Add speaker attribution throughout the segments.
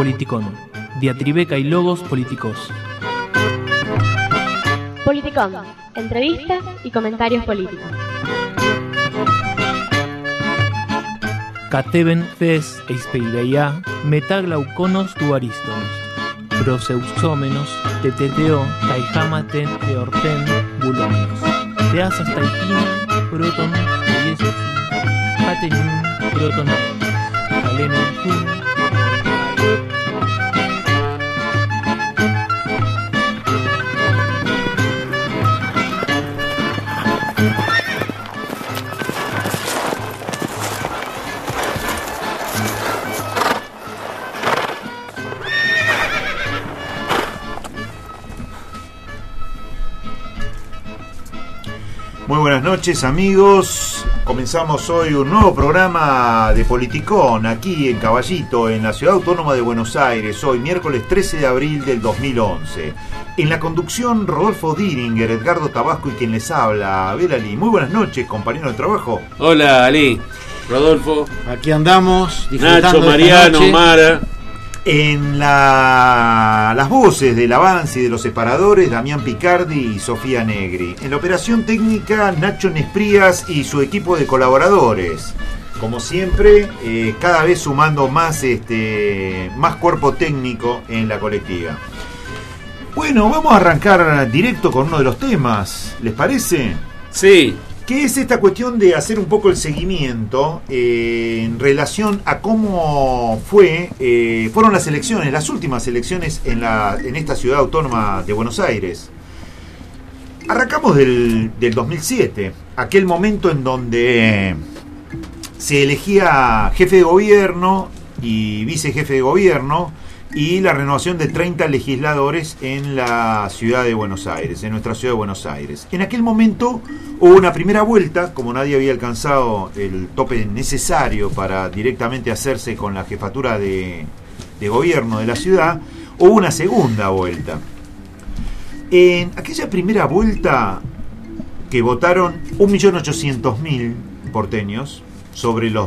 Speaker 1: Politicón. Diatribeca y logos políticos.
Speaker 2: Politicón. Entrevistas y comentarios políticos.
Speaker 1: Cateben fes eispeireia metaglauconos tu arístonos. Proseusómenos, teteteo, caijamaten, eorten, bulómenos. Teasas taipina, proton, oyesus, hatenun, proton, calenun, kun.
Speaker 3: Muy buenas noches, amigos. Comenzamos hoy un nuevo programa de Politicón aquí en Caballito, en la Ciudad Autónoma de Buenos Aires, hoy miércoles 13 de abril del 2011. En la conducción, Rodolfo Diringer, Edgardo Tabasco y quien les habla, Abel Ali. Muy buenas noches, compañero de trabajo.
Speaker 4: Hola, Ali. Rodolfo.
Speaker 5: Aquí andamos, disfrutando
Speaker 4: Nacho, Mariano, Mara.
Speaker 3: En las voces del avance y de los separadores, Damián Picardi y Sofía Negri. En la operación técnica, Nacho Nesprías y su equipo de colaboradores. Como siempre, cada vez sumando más cuerpo técnico en la colectiva. Bueno, vamos a arrancar directo con uno de los temas, ¿les parece?
Speaker 4: Sí.
Speaker 3: Que es esta cuestión de hacer un poco el seguimiento en relación a cómo fueron las elecciones, las últimas elecciones en esta ciudad autónoma de Buenos Aires. Arrancamos del 2007, aquel momento en donde se elegía jefe de gobierno y vicejefe de gobierno y la renovación de 30 legisladores en la ciudad de Buenos Aires, en nuestra ciudad de Buenos Aires. En aquel momento hubo una primera vuelta, como nadie había alcanzado el tope necesario para directamente hacerse con la jefatura de gobierno de la ciudad, hubo una segunda vuelta. En aquella primera vuelta que votaron 1.800.000 porteños, sobre los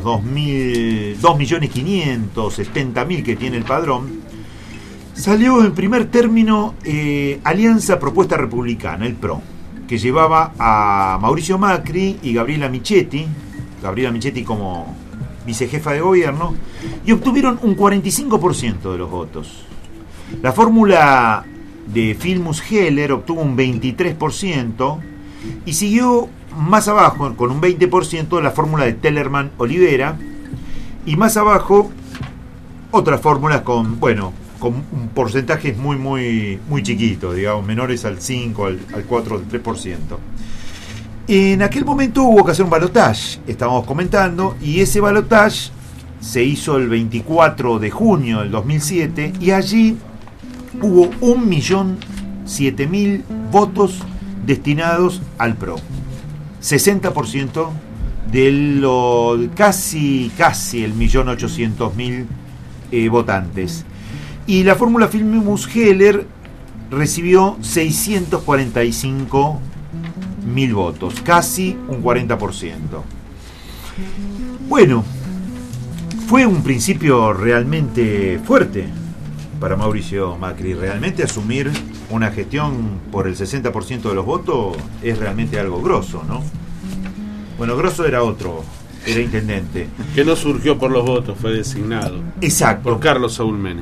Speaker 3: 2.570.000 que tiene el padrón, salió en primer término Alianza Propuesta Republicana, el PRO, que llevaba a Mauricio Macri y Gabriela Michetti como vicejefa de gobierno, y obtuvieron un 45% de los votos. La fórmula de Filmus Heller obtuvo un 23% y siguió más abajo con un 20% la fórmula de Tellerman Olivera, y más abajo otras fórmulas con porcentajes muy chiquitos, digamos, menores al 5, al 4, al 3%. En aquel momento hubo que hacer un balotaje, estábamos comentando, y ese balotaje se hizo el 24 de junio del 2007, y allí hubo 1.007.000 votos destinados al PRO. 60% de lo casi el 1.800.000 votantes. Y la fórmula Filmus Heller recibió 645.000 votos, casi un 40%. Bueno, fue un principio realmente fuerte para Mauricio Macri. Realmente asumir una gestión por el 60% de los votos es realmente algo grosso, ¿no? Bueno, grosso era intendente.
Speaker 4: Que no surgió por los votos, fue designado.
Speaker 3: Exacto.
Speaker 4: Por Carlos Saúl Menem.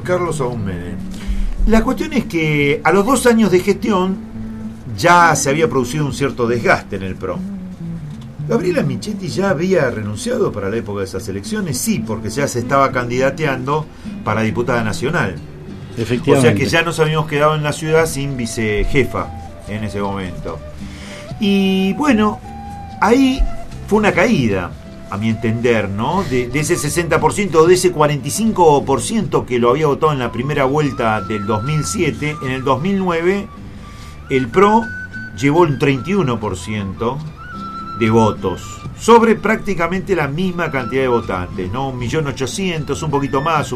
Speaker 3: La cuestión es que a los 2 años de gestión ya se había producido un cierto desgaste en el PRO. ¿Gabriela Michetti ya había renunciado para la época de esas elecciones? Sí, porque ya se estaba candidateando para diputada nacional.
Speaker 5: Efectivamente.
Speaker 3: O sea que ya nos habíamos quedado en la ciudad sin vicejefa en ese momento. Y bueno, ahí fue una caída, a mi entender, ¿no? De ese 60% o de ese 45% que lo había votado en la primera vuelta del 2007. En el 2009 el PRO llevó un 31% de votos sobre prácticamente la misma cantidad de votantes, ¿no? 1.800.000, un poquito más,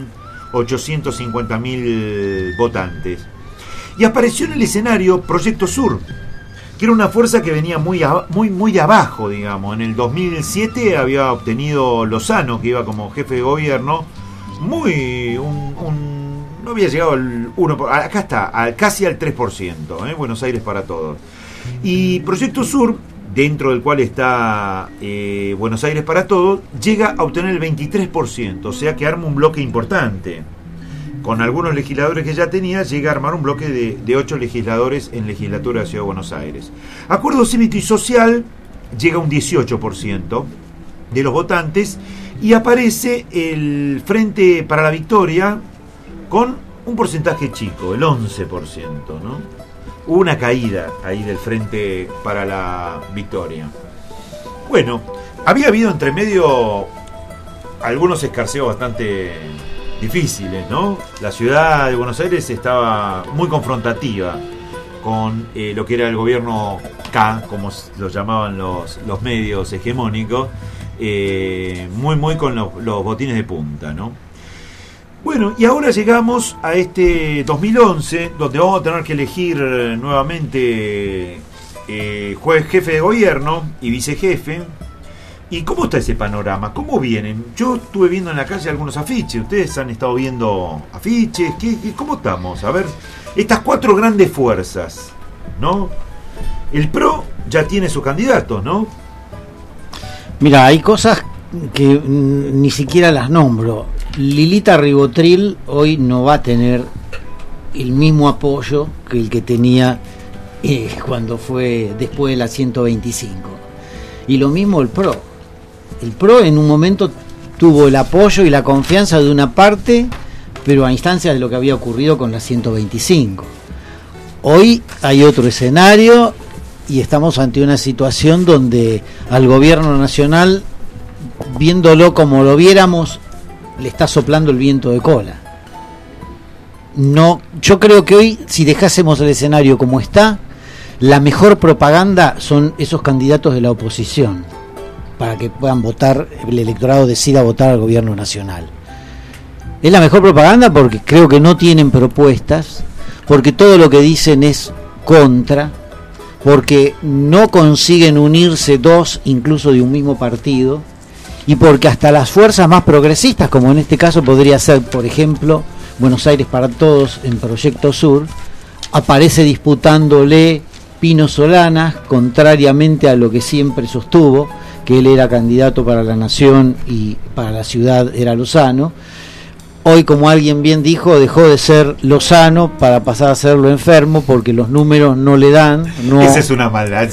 Speaker 3: 1.850.000 votantes. Y apareció en el escenario Proyecto Sur, que era una fuerza que venía muy abajo, digamos. En el 2007 había obtenido Lozano, que iba como jefe de gobierno, no había llegado al 1%, acá está, casi al 3%, Buenos Aires para Todos. Y Proyecto Sur, dentro del cual está Buenos Aires para Todos, llega a obtener el 23%, o sea que arma un bloque importante. Con algunos legisladores que ya tenía, llega a armar un bloque de 8 legisladores en legislatura de Ciudad de Buenos Aires. Acuerdo Cívico y Social llega a un 18% de los votantes y aparece el Frente para la Victoria con un porcentaje chico, el 11%, ¿no? Hubo una caída ahí del Frente para la Victoria. Bueno, había habido entre medio algunos escarceos bastante difíciles, ¿no? La ciudad de Buenos Aires estaba muy confrontativa con lo que era el gobierno K, como lo llamaban los medios hegemónicos, muy con los botines de punta, ¿no? Bueno, y ahora llegamos a este 2011, donde vamos a tener que elegir nuevamente jefe de gobierno y vicejefe. ¿Y cómo está ese panorama? ¿Cómo vienen? Yo estuve viendo en la calle algunos afiches. ¿Ustedes han estado viendo afiches? ¿Cómo estamos? A ver, estas 4 grandes fuerzas, ¿no? El PRO ya tiene sus candidatos, ¿no?
Speaker 5: Mira, hay cosas que ni siquiera las nombro. Lilita Rivotril hoy no va a tener el mismo apoyo que el que tenía cuando fue después de la 125. Y lo mismo el PRO. El PRO en un momento tuvo el apoyo y la confianza de una parte, pero a instancias de lo que había ocurrido con la 125. Hoy hay otro escenario y estamos ante una situación donde al gobierno nacional, viéndolo como lo viéramos, le está soplando el viento de cola. No, yo creo que hoy, si dejásemos el escenario como está, la mejor propaganda son esos candidatos de la oposición para que puedan votar, el electorado decida votar al gobierno nacional. Es la mejor propaganda porque creo que no tienen propuestas, porque todo lo que dicen es contra, porque no consiguen unirse dos incluso de un mismo partido, y porque hasta las fuerzas más progresistas, como en este caso podría ser, por ejemplo, Buenos Aires para Todos en Proyecto Sur, aparece disputándole Pino Solanas, contrariamente a lo que siempre sostuvo, que él era candidato para la Nación y para la ciudad era Lozano. Hoy, como alguien bien dijo, dejó de ser Lozano para pasar a ser lo enfermo porque los números no le dan. No.
Speaker 3: Esa es una maldad.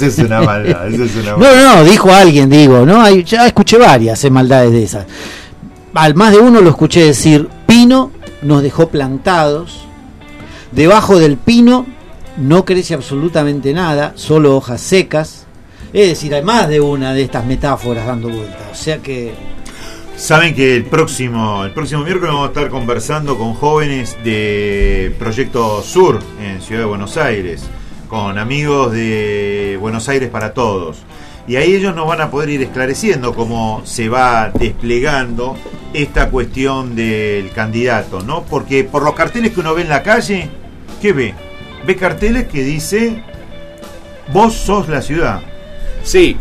Speaker 5: No, dijo alguien, digo, ¿no? Ya escuché varias maldades de esas. Al más de uno lo escuché decir, Pino nos dejó plantados, debajo del pino no crece absolutamente nada, solo hojas secas. Es decir, hay más de una de estas metáforas dando vueltas. O sea que...
Speaker 3: Saben que el próximo miércoles vamos a estar conversando con jóvenes de Proyecto Sur en Ciudad de Buenos Aires, con amigos de Buenos Aires para Todos. Y ahí ellos nos van a poder ir esclareciendo cómo se va desplegando esta cuestión del candidato, ¿no? Porque por los carteles que uno ve en la calle, ¿qué ve? Ve carteles que dice, vos sos la ciudad.
Speaker 4: Sí,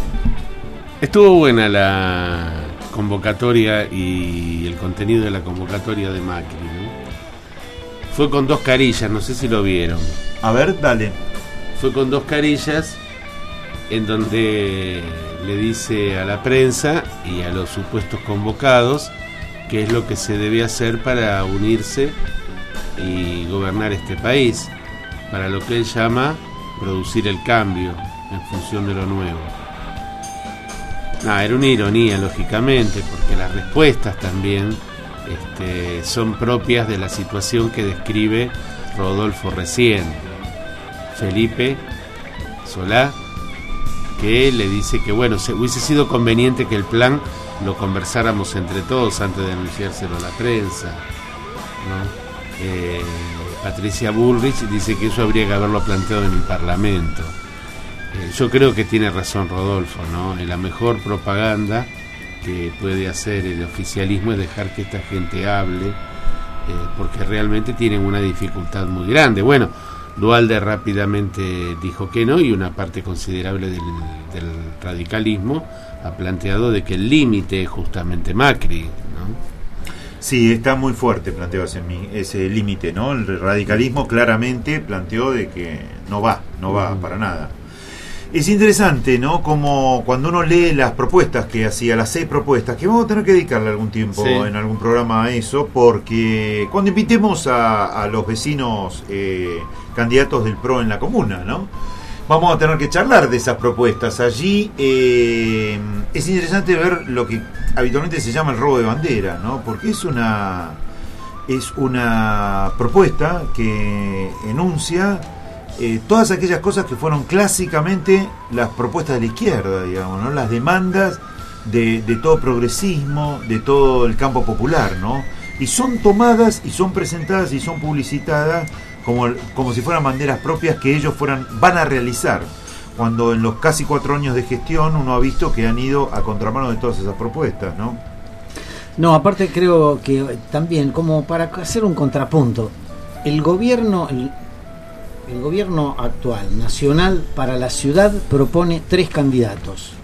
Speaker 4: estuvo buena la convocatoria y el contenido de la convocatoria de Macri, ¿no? Fue con 2 carillas, no sé si lo vieron.
Speaker 3: A ver, dale.
Speaker 4: Fue con 2 carillas en donde le dice a la prensa y a los supuestos convocados qué es lo que se debe hacer para unirse y gobernar este país, para lo que él llama producir el cambio en función de lo nuevo. Era una ironía, lógicamente, porque las respuestas también son propias de la situación que describe Rodolfo recién. Felipe Solá, que le dice que bueno, hubiese sido conveniente que el plan lo conversáramos entre todos antes de anunciárselo a la prensa, ¿no? Patricia Bullrich dice que eso habría que haberlo planteado en el Parlamento. Yo creo que tiene razón Rodolfo, ¿no? La mejor propaganda que puede hacer el oficialismo es dejar que esta gente hable, porque realmente tienen una dificultad muy grande. Bueno, Duhalde rápidamente dijo que no, y una parte considerable del radicalismo ha planteado de que el límite es justamente Macri, ¿no?
Speaker 3: Sí, está muy fuerte planteó ese límite, ¿no? El radicalismo claramente planteó de que no va para nada. Es interesante, ¿no? Como cuando uno lee las propuestas que hacía, las 6 propuestas, que vamos a tener que dedicarle algún tiempo en algún programa a eso, porque cuando invitemos a los vecinos candidatos del PRO en la comuna, ¿no? Vamos a tener que charlar de esas propuestas. Allí es interesante ver lo que habitualmente se llama el robo de bandera, ¿no? Porque es una propuesta que enuncia todas aquellas cosas que fueron clásicamente las propuestas de la izquierda, digamos, ¿no? Las demandas de todo progresismo, de todo el campo popular, ¿no? Y son tomadas y son presentadas y son publicitadas como si fueran banderas propias que ellos van a realizar, cuando en los casi 4 años de gestión uno ha visto que han ido a contramano de todas esas propuestas, ¿no?
Speaker 5: No, aparte creo que también, como para hacer un contrapunto, el gobierno actual, nacional, para la ciudad propone 3 candidatos: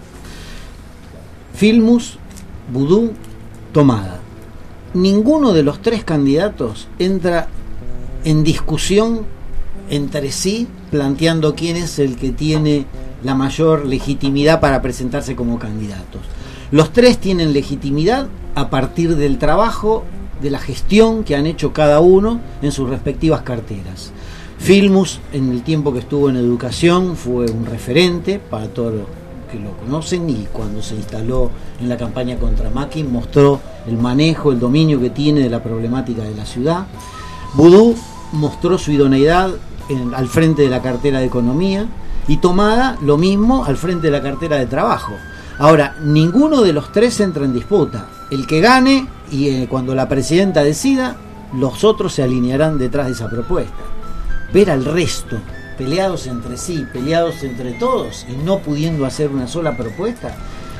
Speaker 5: Filmus, Vudú, Tomada. Ninguno de los 3 candidatos entra en discusión entre sí, planteando quién es el que tiene la mayor legitimidad para presentarse como candidatos. Los 3 tienen legitimidad a partir del trabajo, de la gestión que han hecho cada uno en sus respectivas carteras. Filmus, en el tiempo que estuvo en educación, fue un referente para todos los que lo conocen, y cuando se instaló en la campaña contra Macri mostró el manejo, el dominio que tiene de la problemática de la ciudad. Vudú mostró su idoneidad al frente de la cartera de Economía, y Tomada lo mismo al frente de la cartera de Trabajo. Ahora, ninguno de los 3 entra en disputa. El que gane, y cuando la presidenta decida, los otros se alinearán detrás de esa propuesta. Ver al resto peleados entre sí, peleados entre todos, y no pudiendo hacer una sola propuesta,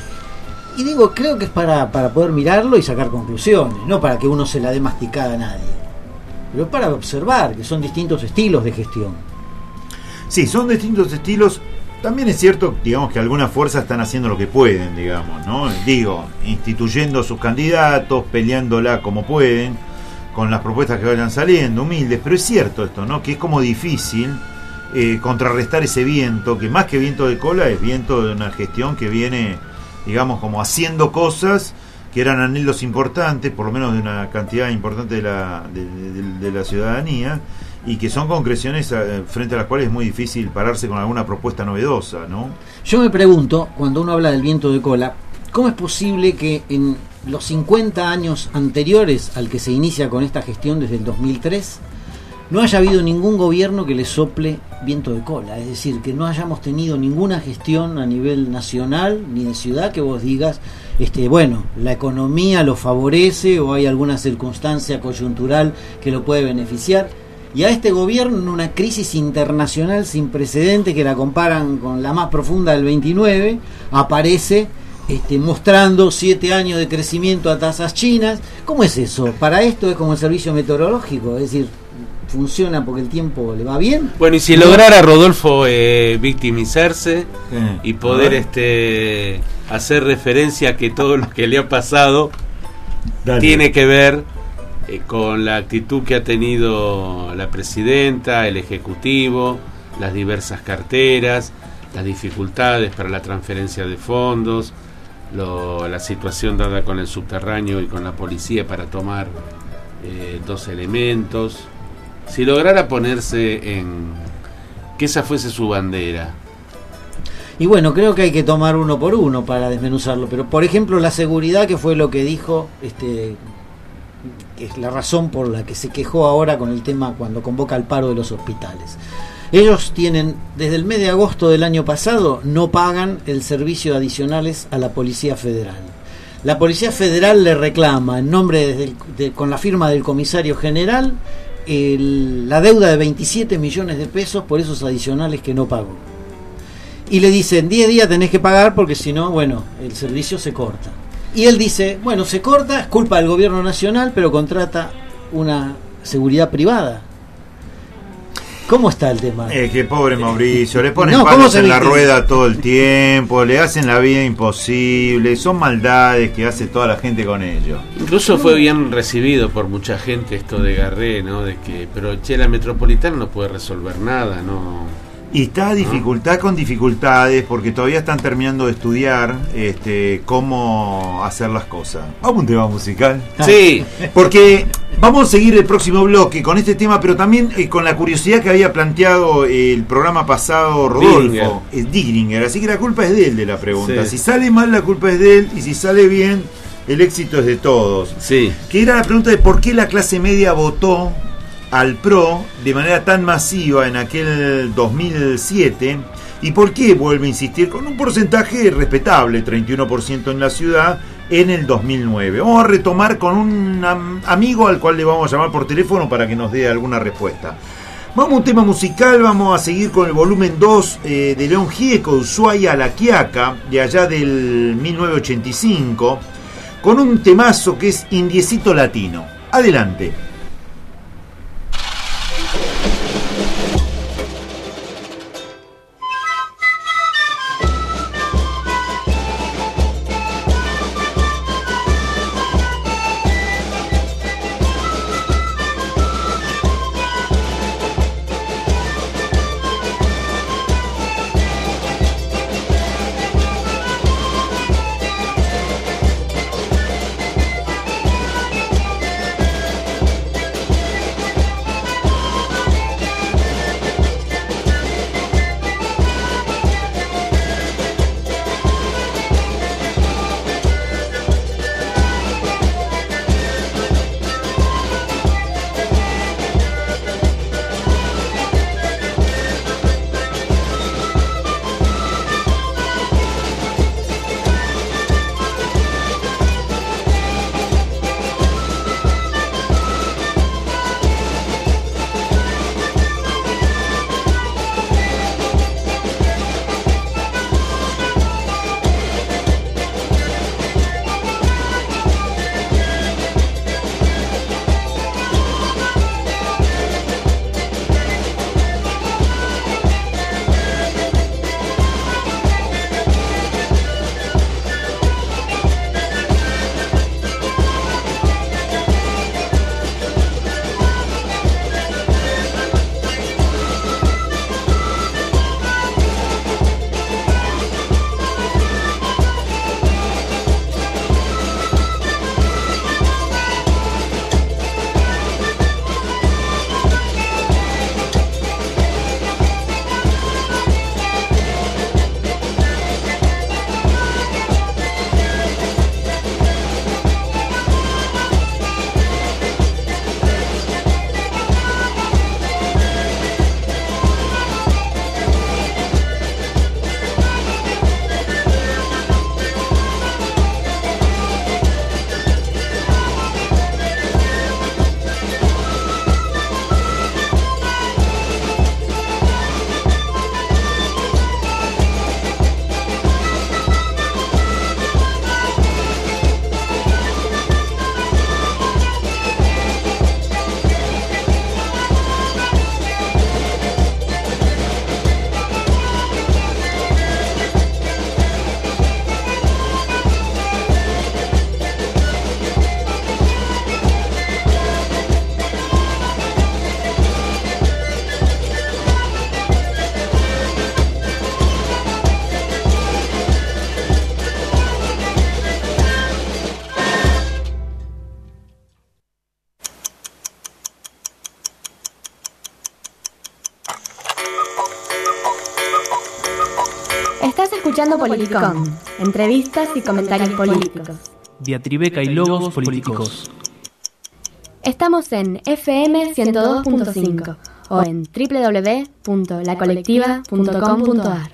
Speaker 5: y digo, creo que es para poder mirarlo y sacar conclusiones, no para que uno se la dé masticada a nadie, pero es para observar que son distintos estilos de gestión.
Speaker 3: Sí, son distintos estilos. También es cierto, digamos, que algunas fuerzas están haciendo lo que pueden, digamos, ¿no? Digo, instituyendo sus candidatos, peleándola como pueden, con las propuestas que vayan saliendo, humildes, pero es cierto esto, ¿no? Que es como difícil contrarrestar ese viento, que más que viento de cola es viento de una gestión que viene, digamos, como haciendo cosas que eran anhelos importantes, por lo menos de una cantidad importante de la ciudadanía, y que son concreciones frente a las cuales es muy difícil pararse con alguna propuesta novedosa, ¿no?
Speaker 5: Yo me pregunto, cuando uno habla del viento de cola, ¿cómo es posible que en los 50 años anteriores al que se inicia con esta gestión desde el 2003 no haya habido ningún gobierno que le sople viento de cola? Es decir, que no hayamos tenido ninguna gestión a nivel nacional ni de ciudad que vos digas, bueno, la economía lo favorece o hay alguna circunstancia coyuntural que lo puede beneficiar. Y a este gobierno, en una crisis internacional sin precedentes que la comparan con la más profunda del 29, aparece mostrando 7 años de crecimiento a tasas chinas. ¿Cómo es eso? Para esto es como el servicio meteorológico, es decir, funciona porque el tiempo le va bien.
Speaker 4: Bueno, y si lograra Rodolfo victimizarse y poder hacer referencia a que todo lo que le ha pasado tiene que ver con la actitud que ha tenido la presidenta, el ejecutivo, las diversas carteras, las dificultades para la transferencia de fondos, la situación dada con el subterráneo y con la policía para tomar 2 elementos. Si lograra ponerse en que esa fuese su bandera.
Speaker 5: Y bueno, creo que hay que tomar uno por uno para desmenuzarlo, pero por ejemplo la seguridad, que fue lo que dijo, que es la razón por la que se quejó ahora con el tema cuando convoca al paro de los hospitales. Ellos tienen, desde el mes de agosto del año pasado, no pagan el servicio adicionales a la Policía Federal. La Policía Federal le reclama, en nombre con la firma del comisario general, la deuda de 27 millones de pesos por esos adicionales que no pagó. Y le dicen, 10 días tenés que pagar porque si no, bueno, el servicio se corta. Y él dice, bueno, se corta, es culpa del gobierno nacional, pero contrata una seguridad privada. ¿Cómo está el tema?
Speaker 3: Que pobre Mauricio, le ponen
Speaker 5: No, ¿cómo
Speaker 3: palos
Speaker 5: se
Speaker 3: en la
Speaker 5: viste?
Speaker 3: rueda todo el tiempo, le hacen la vida imposible, son maldades que hace toda la gente con ellos.
Speaker 4: Incluso fue bien recibido por mucha gente esto de Garré, ¿no? De que, pero la Metropolitana no puede resolver nada, ¿no?
Speaker 3: Y está con dificultades porque todavía están terminando de estudiar cómo hacer las cosas. Vamos a un tema musical.
Speaker 4: Sí.
Speaker 3: Porque vamos a seguir el próximo bloque con este tema, pero también con la curiosidad que había planteado el programa pasado Rodolfo Digringer. Así que la culpa es de él de la pregunta.
Speaker 4: Sí.
Speaker 3: Si sale mal, la culpa es de él, y si sale bien, el éxito es de todos.
Speaker 4: Sí.
Speaker 3: Que era la pregunta de por qué la clase media votó al PRO de manera tan masiva en aquel 2007, y por qué, vuelve a insistir, con un porcentaje respetable, 31% en la ciudad, en el 2009. Vamos a retomar con un amigo al cual le vamos a llamar por teléfono para que nos dé alguna respuesta. Vamos a un tema musical, vamos a seguir con el volumen 2 de León Gieco, Ushuaia a La Quiaca, de allá del 1985, con un temazo que es Indiecito Latino. Adelante.
Speaker 2: Estás escuchando Politicón, entrevistas y comentarios políticos.
Speaker 1: Diatribeca y logos políticos.
Speaker 2: Estamos en FM 102.5 o en www.lacolectiva.com.ar.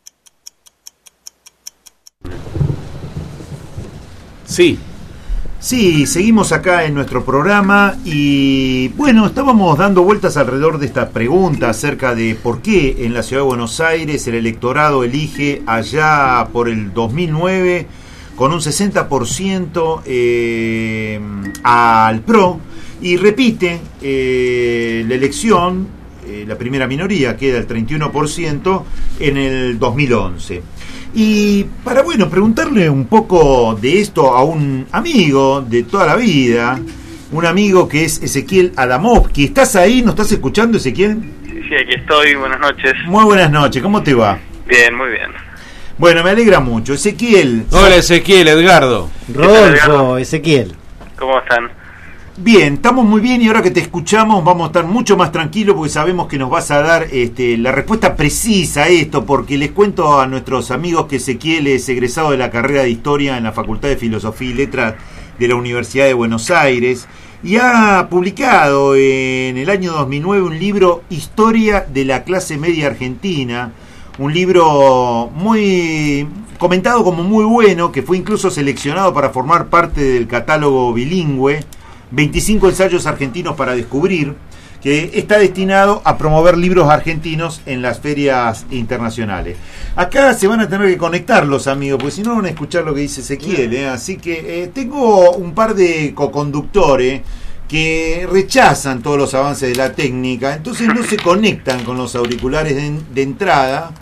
Speaker 4: Sí.
Speaker 3: Sí, seguimos acá en nuestro programa y bueno, estábamos dando vueltas alrededor de esta pregunta acerca de por qué en la ciudad de Buenos Aires el electorado elige allá por el 2009 con un 60% al PRO y repite la elección la primera minoría, queda el 31% en el 2011. Y para, preguntarle un poco de esto a un amigo de toda la vida, un amigo que es Ezequiel Adamovsky. ¿Estás ahí? ¿Nos estás escuchando, Ezequiel?
Speaker 6: Sí, aquí estoy. Buenas noches.
Speaker 3: Muy buenas noches. ¿Cómo te va?
Speaker 6: Bien, muy bien.
Speaker 3: Bueno, me alegra mucho. Ezequiel.
Speaker 4: Hola, Ezequiel, Edgardo.
Speaker 5: Rodolfo, Ezequiel.
Speaker 6: ¿Cómo están?
Speaker 3: Bien, estamos muy bien y ahora que te escuchamos vamos a estar mucho más tranquilos porque sabemos que nos vas a dar la respuesta precisa a esto, porque les cuento a nuestros amigos que Ezequiel es egresado de la carrera de Historia en la Facultad de Filosofía y Letras de la Universidad de Buenos Aires y ha publicado en el año 2009 un libro, Historia de la clase media argentina, un libro muy comentado como muy bueno, que fue incluso seleccionado para formar parte del catálogo bilingüe 25 ensayos argentinos para descubrir, que está destinado a promover libros argentinos en las ferias internacionales. Acá se van a tener que conectar los amigos, porque si no van a escuchar lo que dice Ezequiel, así que tengo un par de coconductores que rechazan todos los avances de la técnica, entonces no se conectan con los auriculares de entrada.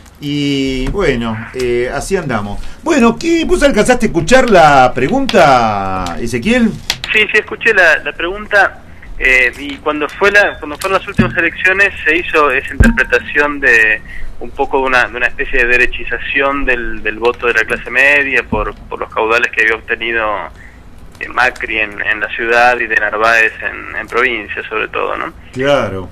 Speaker 3: Y así andamos. ¿Vos alcanzaste a escuchar la pregunta, Ezequiel?
Speaker 6: Sí, escuché la pregunta y cuando fueron las últimas elecciones se hizo esa interpretación de un poco de una especie de derechización del voto de la clase media por los caudales que había obtenido Macri en la ciudad y de Narváez en provincia, sobre todo, ¿no?
Speaker 3: Claro.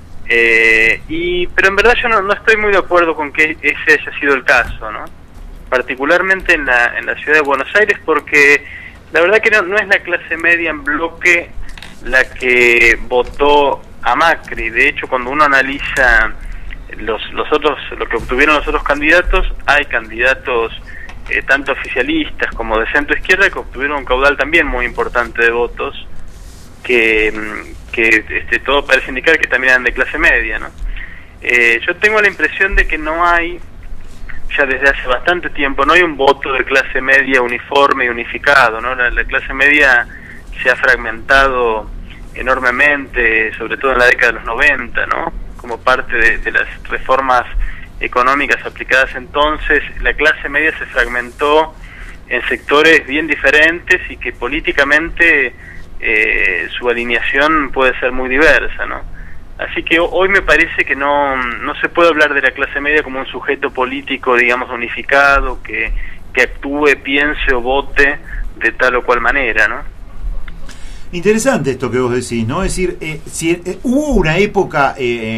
Speaker 6: Pero en verdad yo no estoy muy de acuerdo con que ese haya sido el caso, ¿no? Particularmente en la ciudad de Buenos Aires, porque la verdad que no es la clase media en bloque la que votó a Macri. De hecho, cuando uno analiza lo que obtuvieron los otros candidatos, hay candidatos tanto oficialistas como de centro izquierda que obtuvieron un caudal también muy importante de votos, que todo parece indicar que también eran de clase media, ¿no? Yo tengo la impresión de que no hay, ya desde hace bastante tiempo, no hay un voto de clase media uniforme y unificado, ¿no? La clase media se ha fragmentado enormemente, sobre todo en la década de los 90, ¿no? Como parte de las reformas económicas aplicadas entonces, la clase media se fragmentó en sectores bien diferentes y que políticamente su alineación puede ser muy diversa, ¿no? Así que hoy me parece que no se puede hablar de la clase media como un sujeto político, digamos, unificado, que actúe, piense o vote de tal o cual manera, ¿no?
Speaker 3: Interesante esto que vos decís, ¿no? Es decir, hubo una época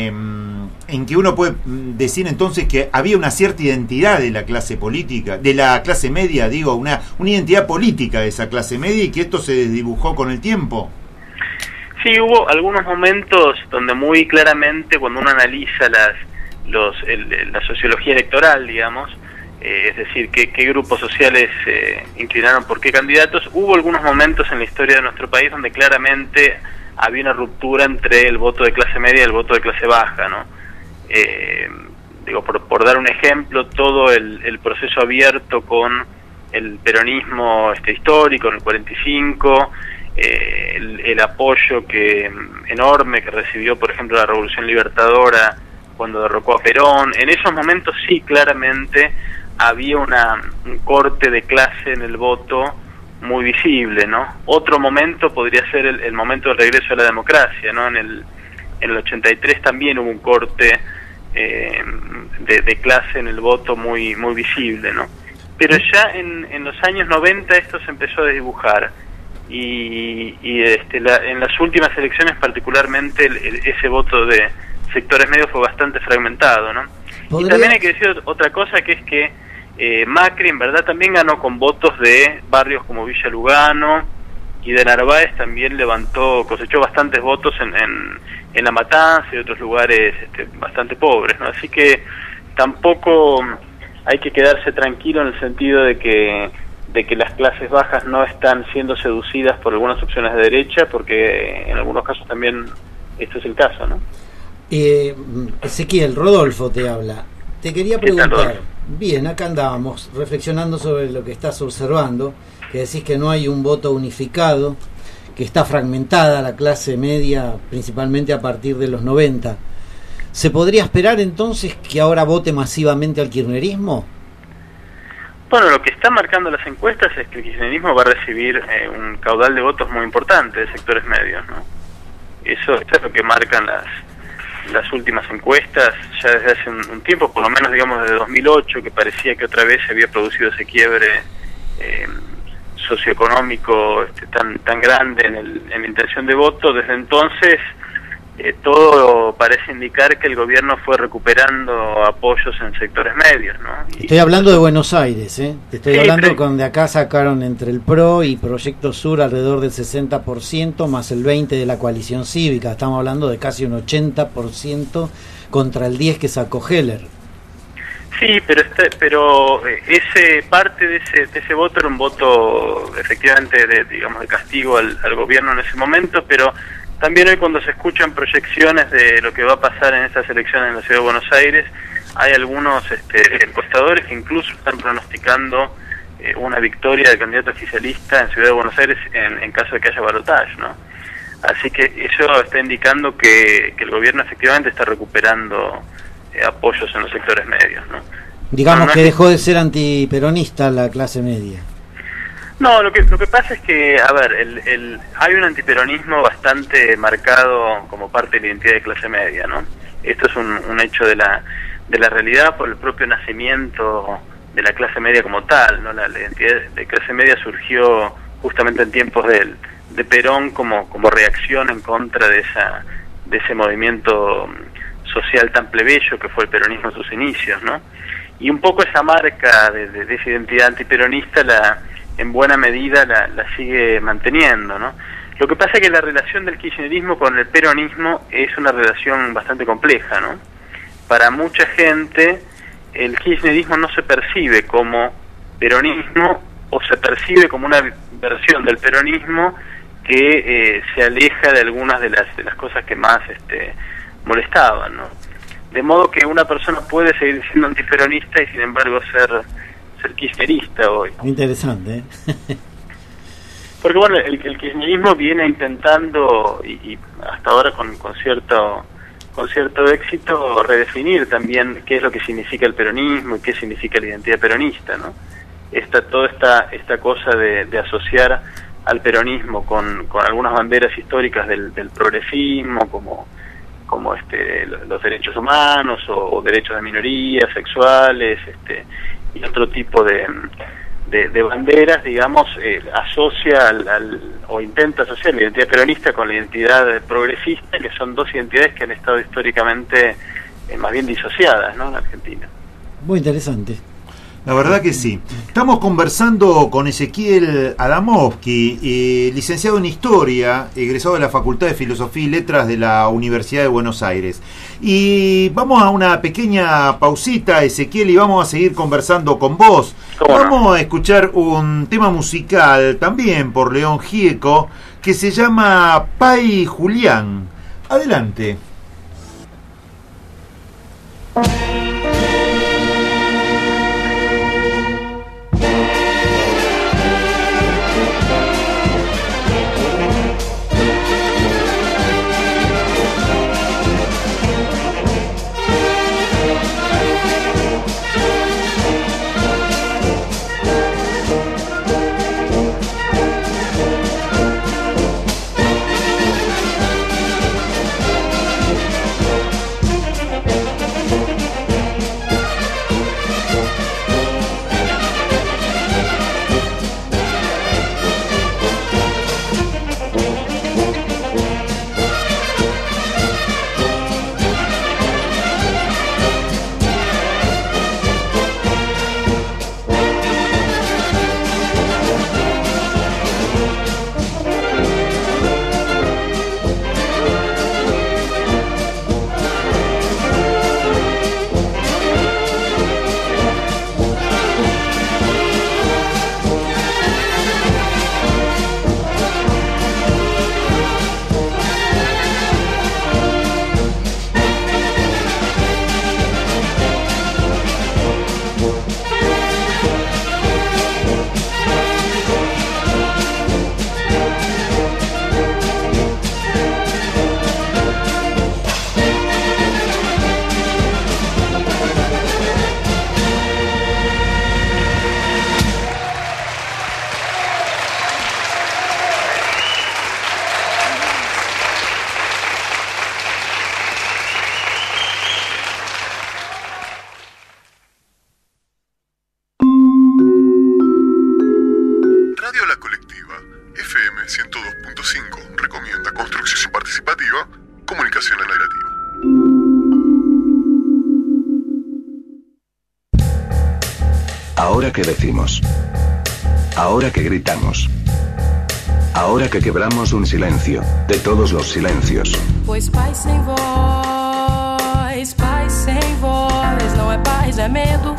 Speaker 3: en que uno puede decir entonces que había una cierta identidad de la clase política, de la clase media, digo, una identidad política de esa clase media y que esto se desdibujó con el tiempo.
Speaker 6: Sí, hubo algunos momentos donde muy claramente, cuando uno analiza la sociología electoral, digamos, es decir, qué grupos sociales inclinaron por qué candidatos, hubo algunos momentos en la historia de nuestro país donde claramente había una ruptura entre el voto de clase media y el voto de clase baja, ¿no? Digo, por dar un ejemplo, todo el proceso abierto con el peronismo histórico en el 45, el apoyo enorme que recibió, por ejemplo, la Revolución Libertadora cuando derrocó a Perón. En esos momentos sí, claramente había un corte de clase en el voto muy visible, ¿no? Otro momento podría ser el momento del regreso a la democracia, ¿no? En el 83 también hubo un corte de clase en el voto muy visible, ¿no? Pero ya en los años 90 esto se empezó a desdibujar y en las últimas elecciones particularmente ese voto de sectores medios fue bastante fragmentado, ¿no? Y también hay que decir otra cosa, que es que Macri en verdad también ganó con votos de barrios como Villa Lugano, y de Narváez también cosechó bastantes votos en La Matanza y otros lugares bastante pobres, ¿no? Así que tampoco hay que quedarse tranquilo en el sentido de que las clases bajas no están siendo seducidas por algunas opciones de derecha, porque en algunos casos también esto es el caso, ¿no?
Speaker 5: Ezequiel, Rodolfo te habla. Te quería preguntar, bien, acá andábamos reflexionando sobre lo que estás observando, que decís que no hay un voto unificado, que está fragmentada la clase media, principalmente a partir de los 90. ¿Se podría esperar entonces que ahora vote masivamente al kirchnerismo?
Speaker 6: Bueno, lo que están marcando las encuestas es que el kirchnerismo va a recibir un caudal de votos muy importante de sectores medios, ¿no? Eso es lo que marcan las últimas encuestas ya desde hace un tiempo, por lo menos digamos desde 2008, que parecía que otra vez se había producido ese quiebre socioeconómico tan grande en la intención de voto. Desde entonces todo parece indicar que el gobierno fue recuperando apoyos en sectores medios, ¿no?
Speaker 5: Estoy hablando de Buenos Aires, ¿eh? Te estoy hablando
Speaker 6: sí.
Speaker 5: con de acá sacaron entre el PRO y Proyecto Sur alrededor del 60%, más el 20% de la coalición cívica. Estamos hablando de casi un 80% contra el 10% que sacó Heller.
Speaker 6: Sí, pero ese parte de ese voto era un voto efectivamente de castigo al gobierno en ese momento, pero también hoy cuando se escuchan proyecciones de lo que va a pasar en estas elecciones en la Ciudad de Buenos Aires, hay algunos encuestadores que incluso están pronosticando una victoria del candidato oficialista en Ciudad de Buenos Aires en caso de que haya balotaje, ¿no? Así que eso está indicando que el gobierno efectivamente está recuperando apoyos en los sectores medios, ¿no?
Speaker 5: Digamos que dejó de ser antiperonista la clase media.
Speaker 6: No, lo que pasa es que, a ver, hay un antiperonismo bastante marcado como parte de la identidad de clase media, ¿no? Esto es un hecho de la realidad por el propio nacimiento de la clase media como tal, ¿no? La identidad de clase media surgió justamente en tiempos de Perón como reacción en contra de ese movimiento social tan plebeyo que fue el peronismo en sus inicios, ¿no? Y un poco esa marca de esa identidad antiperonista en buena medida la sigue manteniendo, ¿no? Lo que pasa es que la relación del kirchnerismo con el peronismo es una relación bastante compleja, ¿no? Para mucha gente el kirchnerismo no se percibe como peronismo o se percibe como una versión del peronismo que se aleja de algunas de las cosas que más molestaban, ¿no? De modo que una persona puede seguir siendo antiperonista y sin embargo ser kirchnerista hoy.
Speaker 5: Interesante, ¿eh?
Speaker 6: Porque bueno, el kirchnerismo viene intentando y hasta ahora con cierto éxito redefinir también qué es lo que significa el peronismo y qué significa la identidad peronista, ¿no? Toda esta cosa de asociar al peronismo con algunas banderas históricas del progresismo como los derechos humanos o derechos de minorías sexuales y otro tipo de banderas, digamos, asocia o intenta asociar la identidad peronista con la identidad progresista, que son dos identidades que han estado históricamente más bien disociadas, ¿no?, en Argentina.
Speaker 5: Muy interesante.
Speaker 3: La verdad que sí. Estamos conversando con Ezequiel Adamovsky, licenciado en Historia, egresado de la Facultad de Filosofía y Letras de la Universidad de Buenos Aires. Y vamos a una pequeña pausita, Ezequiel, y vamos a seguir conversando con vos. Vamos a escuchar un tema musical, también por León Gieco, que se llama Pai Julián. Adelante.
Speaker 7: 102.5 recomienda construcción participativa, comunicación alternativa.
Speaker 8: Ahora que decimos, ahora que gritamos, ahora que quebramos un silencio, de todos los silencios.
Speaker 9: Pois paz sem voz não é paz, é medo.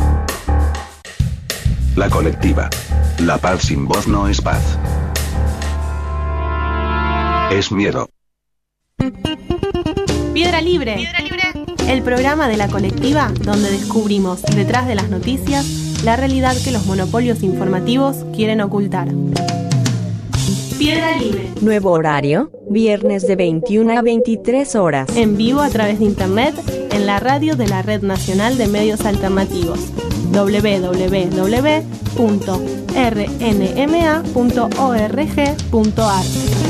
Speaker 8: La colectiva. La paz sin voz no es paz. Es miedo.
Speaker 2: Piedra Libre. El programa de la colectiva donde descubrimos, detrás de las noticias, la realidad que los monopolios informativos quieren ocultar. Piedra Libre.
Speaker 10: Nuevo horario, viernes de 21 a 23 horas.
Speaker 2: En vivo a través de internet, en la radio de la Red Nacional de Medios Alternativos. www.rnma.org.ar.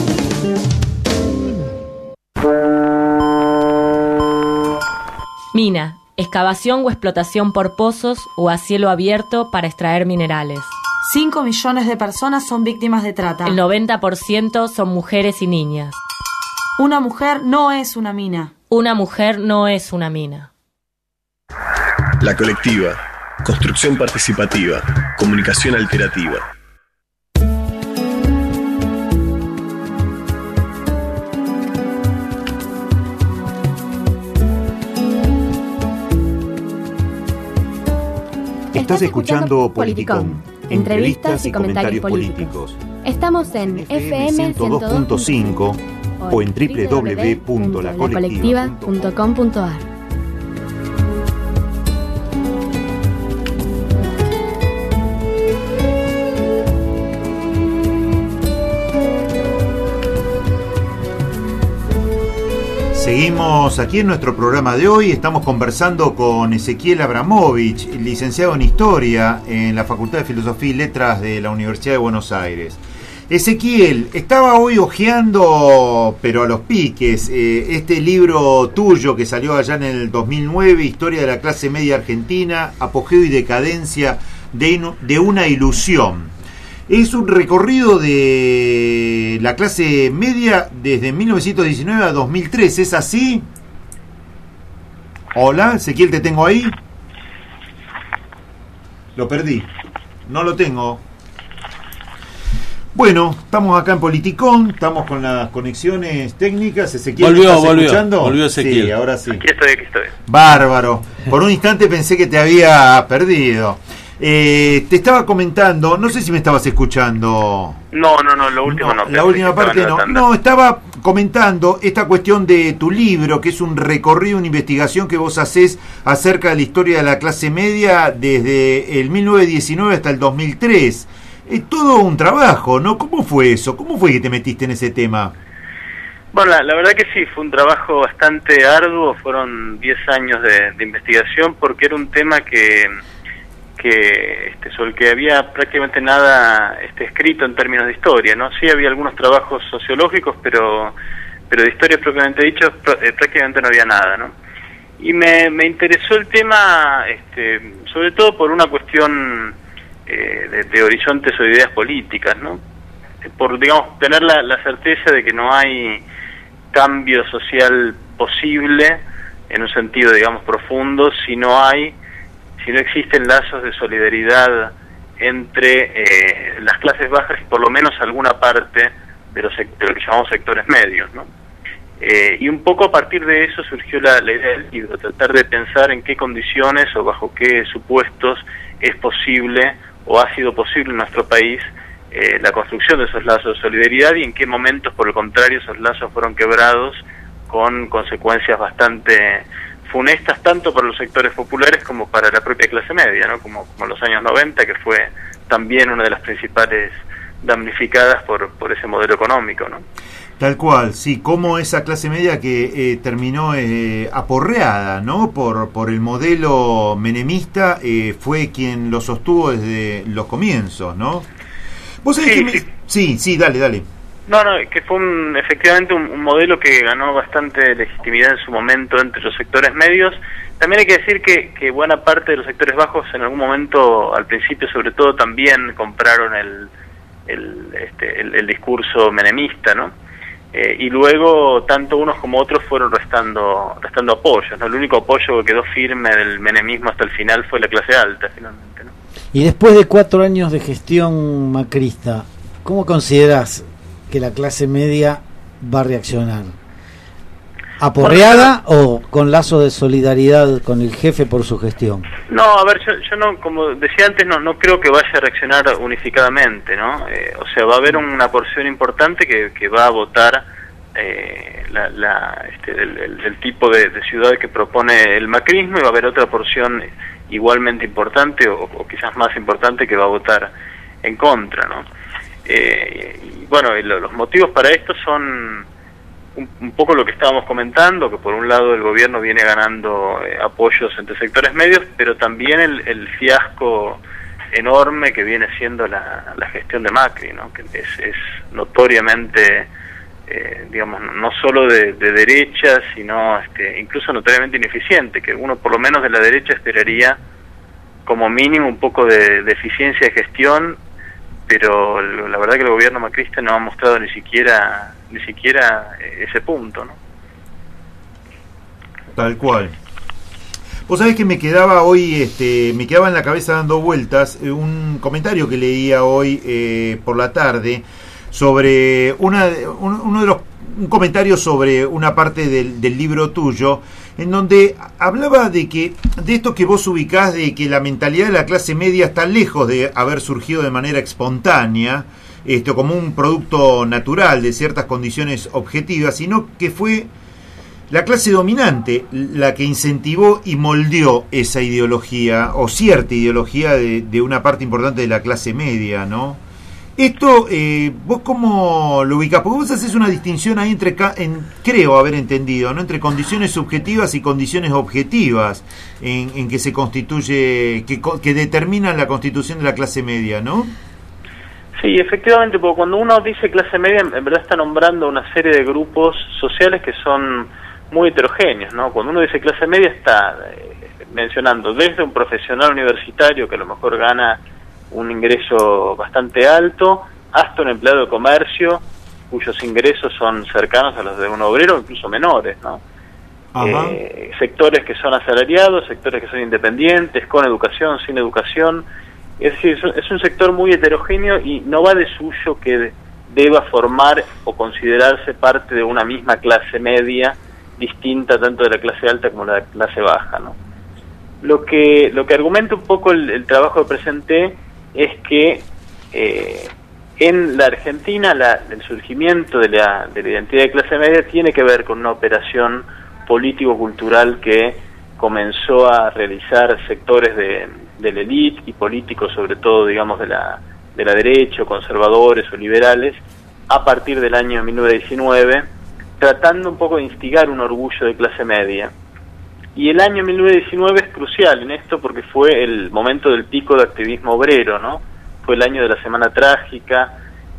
Speaker 11: Mina, excavación o explotación por pozos o a cielo abierto para extraer minerales.
Speaker 12: 5 millones de personas son víctimas de trata.
Speaker 11: El 90% son mujeres y niñas.
Speaker 12: Una mujer no es una mina.
Speaker 11: Una mujer no es una mina.
Speaker 13: La colectiva, construcción participativa, comunicación alternativa.
Speaker 3: Estás escuchando Politicón, entrevistas y comentarios políticos.
Speaker 2: Estamos en FM 102.5
Speaker 3: o en www.lacolectiva.com.ar. Seguimos aquí en nuestro programa de hoy. Estamos conversando con Ezequiel Abramovich, licenciado en Historia en la Facultad de Filosofía y Letras de la Universidad de Buenos Aires. Ezequiel, estaba hoy hojeando, pero a los piques, este libro tuyo que salió allá en el 2009, Historia de la clase media argentina, apogeo y decadencia de una ilusión. Es un recorrido de la clase media desde 1919 a 2003, ¿es así? Hola, Ezequiel, ¿te tengo ahí? Lo perdí, no lo tengo. Bueno, estamos acá en Politicón, estamos con las conexiones técnicas. Ezequiel, ¿estás escuchando?
Speaker 4: Volvió Ezequiel.
Speaker 3: Sí, ahora sí.
Speaker 6: Aquí estoy.
Speaker 3: Bárbaro. Por un instante pensé que te había perdido. Te estaba comentando, no sé si me estabas escuchando.
Speaker 6: No, lo último no.
Speaker 3: La última parte no. No, estaba comentando esta cuestión de tu libro, que es un recorrido, una investigación que vos hacés acerca de la historia de la clase media desde el 1919 hasta el 2003. Es todo un trabajo, ¿no? ¿Cómo fue eso? ¿Cómo fue que te metiste en ese tema?
Speaker 6: Bueno, la verdad que sí, fue un trabajo bastante arduo, fueron 10 años de investigación, porque era un tema sobre el que había prácticamente nada escrito en términos de historia, ¿no? Sí había algunos trabajos sociológicos, pero de historia propiamente dicho prácticamente no había nada, ¿no? Y me interesó el tema, sobre todo por una cuestión de horizontes o ideas políticas, ¿no? Por, digamos, tener la certeza de que no hay cambio social posible en un sentido, digamos, profundo si no existen lazos de solidaridad entre las clases bajas y por lo menos alguna parte de lo que llamamos sectores medios, ¿no? Y un poco a partir de eso surgió la idea del libro, tratar de pensar en qué condiciones o bajo qué supuestos es posible o ha sido posible en nuestro país la construcción de esos lazos de solidaridad y en qué momentos, por el contrario, esos lazos fueron quebrados con consecuencias bastante funestas tanto para los sectores populares como para la propia clase media, ¿no? Como los años 90, que fue también una de las principales damnificadas por ese modelo económico, ¿no?
Speaker 3: Tal cual, sí, como esa clase media que terminó aporreada, ¿no? Por el modelo menemista, fue quien lo sostuvo desde los comienzos, ¿no? ¿Vos sabés Sí, dale.
Speaker 6: No, que fue efectivamente un modelo que ganó bastante legitimidad en su momento entre los sectores medios. También hay que decir que buena parte de los sectores bajos en algún momento, al principio sobre todo, también compraron el discurso menemista, ¿no? Y luego tanto unos como otros fueron restando apoyos, ¿no? El único apoyo que quedó firme del menemismo hasta el final fue la clase alta, finalmente, ¿no?
Speaker 5: Y después de 4 años de gestión macrista, ¿cómo consideras que la clase media va a reaccionar? ¿Aporreada o con lazo de solidaridad con el jefe por su gestión?
Speaker 6: No, a ver, yo no, como decía antes, no creo que vaya a reaccionar unificadamente, ¿no? O sea, va a haber una porción importante que va a votar el tipo de ciudad que propone el macrismo, y va a haber otra porción igualmente importante o quizás más importante que va a votar en contra, ¿no? Y bueno, los motivos para esto son un poco lo que estábamos comentando, que por un lado el gobierno viene ganando apoyos entre sectores medios, pero también el fiasco enorme que viene siendo la gestión de Macri, ¿no? Que es notoriamente, digamos, no solo de derecha, sino incluso notoriamente ineficiente, que uno por lo menos de la derecha esperaría como mínimo un poco de eficiencia de gestión, pero la verdad que el gobierno macrista no ha mostrado ni siquiera ese punto, ¿no?
Speaker 3: Tal cual. Vos sabés que me quedaba hoy, me quedaba en la cabeza dando vueltas un comentario que leía hoy por la tarde sobre un comentario sobre una parte del libro tuyo, en donde hablaba de esto que vos ubicás, de que la mentalidad de la clase media está lejos de haber surgido de manera espontánea, como un producto natural de ciertas condiciones objetivas, sino que fue la clase dominante la que incentivó y moldeó esa ideología, o cierta ideología de una parte importante de la clase media, ¿no? Esto, ¿vos cómo lo ubicás? Porque vos haces una distinción ahí creo haber entendido, ¿no? Entre condiciones subjetivas y condiciones objetivas en que se constituye, que determinan la constitución de la clase media, ¿no?
Speaker 6: Sí, efectivamente, porque cuando uno dice clase media, en verdad está nombrando una serie de grupos sociales que son muy heterogéneos, ¿no? Cuando uno dice clase media está mencionando desde un profesional universitario que a lo mejor gana un ingreso bastante alto, hasta un empleado de comercio cuyos ingresos son cercanos a los de un obrero, incluso menores, ¿no? Sectores que son asalariados, sectores que son independientes, con educación, sin educación. Es decir, es un sector muy heterogéneo y no va de suyo que deba formar o considerarse parte de una misma clase media, distinta tanto de la clase alta como de la clase baja, ¿no? Lo que argumenta un poco el trabajo que presenté es que en la Argentina el surgimiento de la identidad de clase media tiene que ver con una operación político-cultural que comenzó a realizar sectores de la élite y políticos, sobre todo, digamos, de la derecha, conservadores o liberales, a partir del año 1919, tratando un poco de instigar un orgullo de clase media. Y el año 1919 es crucial en esto porque fue el momento del pico de activismo obrero, ¿no? Fue el año de la Semana Trágica,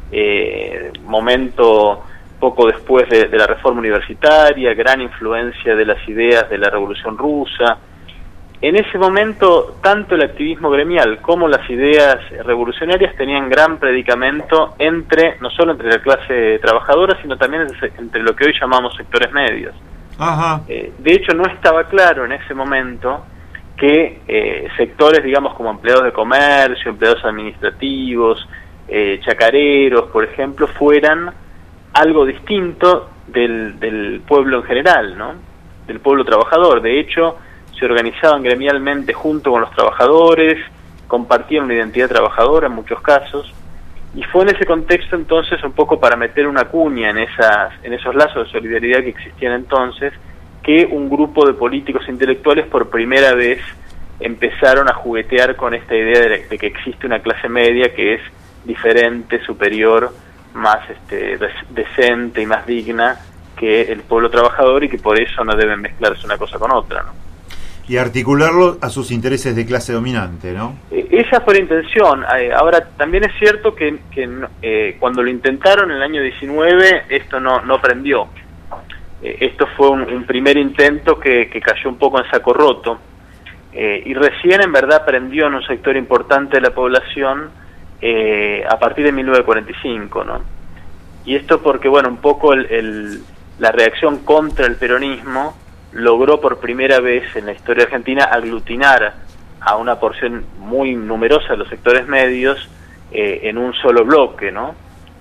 Speaker 6: momento poco después de la reforma universitaria, gran influencia de las ideas de la Revolución Rusa. En ese momento, tanto el activismo gremial como las ideas revolucionarias tenían gran predicamento no solo entre la clase trabajadora, sino también entre lo que hoy llamamos sectores medios.
Speaker 3: Ajá.
Speaker 6: De hecho, no estaba claro en ese momento que sectores, digamos, como empleados de comercio, empleados administrativos, chacareros, por ejemplo, fueran algo distinto del pueblo en general, ¿no? Del pueblo trabajador. De hecho, se organizaban gremialmente junto con los trabajadores, compartían una identidad trabajadora en muchos casos, y fue en ese contexto entonces un poco para meter una cuña en esos lazos de solidaridad que existían entonces, que un grupo de políticos intelectuales por primera vez empezaron a juguetear con esta idea de que existe una clase media que es diferente, superior, más decente y más digna que el pueblo trabajador, y que por eso no deben mezclarse una cosa con otra, ¿no?
Speaker 3: Y articularlo a sus intereses de clase dominante, ¿no?
Speaker 6: Esa fue la intención. Ahora, también es cierto que cuando lo intentaron en el año 19, esto no prendió. Esto fue un primer intento que cayó un poco en saco roto. Y recién, en verdad, prendió en un sector importante de la población a partir de 1945, ¿no? Y esto porque, bueno, un poco la reacción contra el peronismo logró por primera vez en la historia argentina aglutinar a una porción muy numerosa de los sectores medios en un solo bloque, ¿no?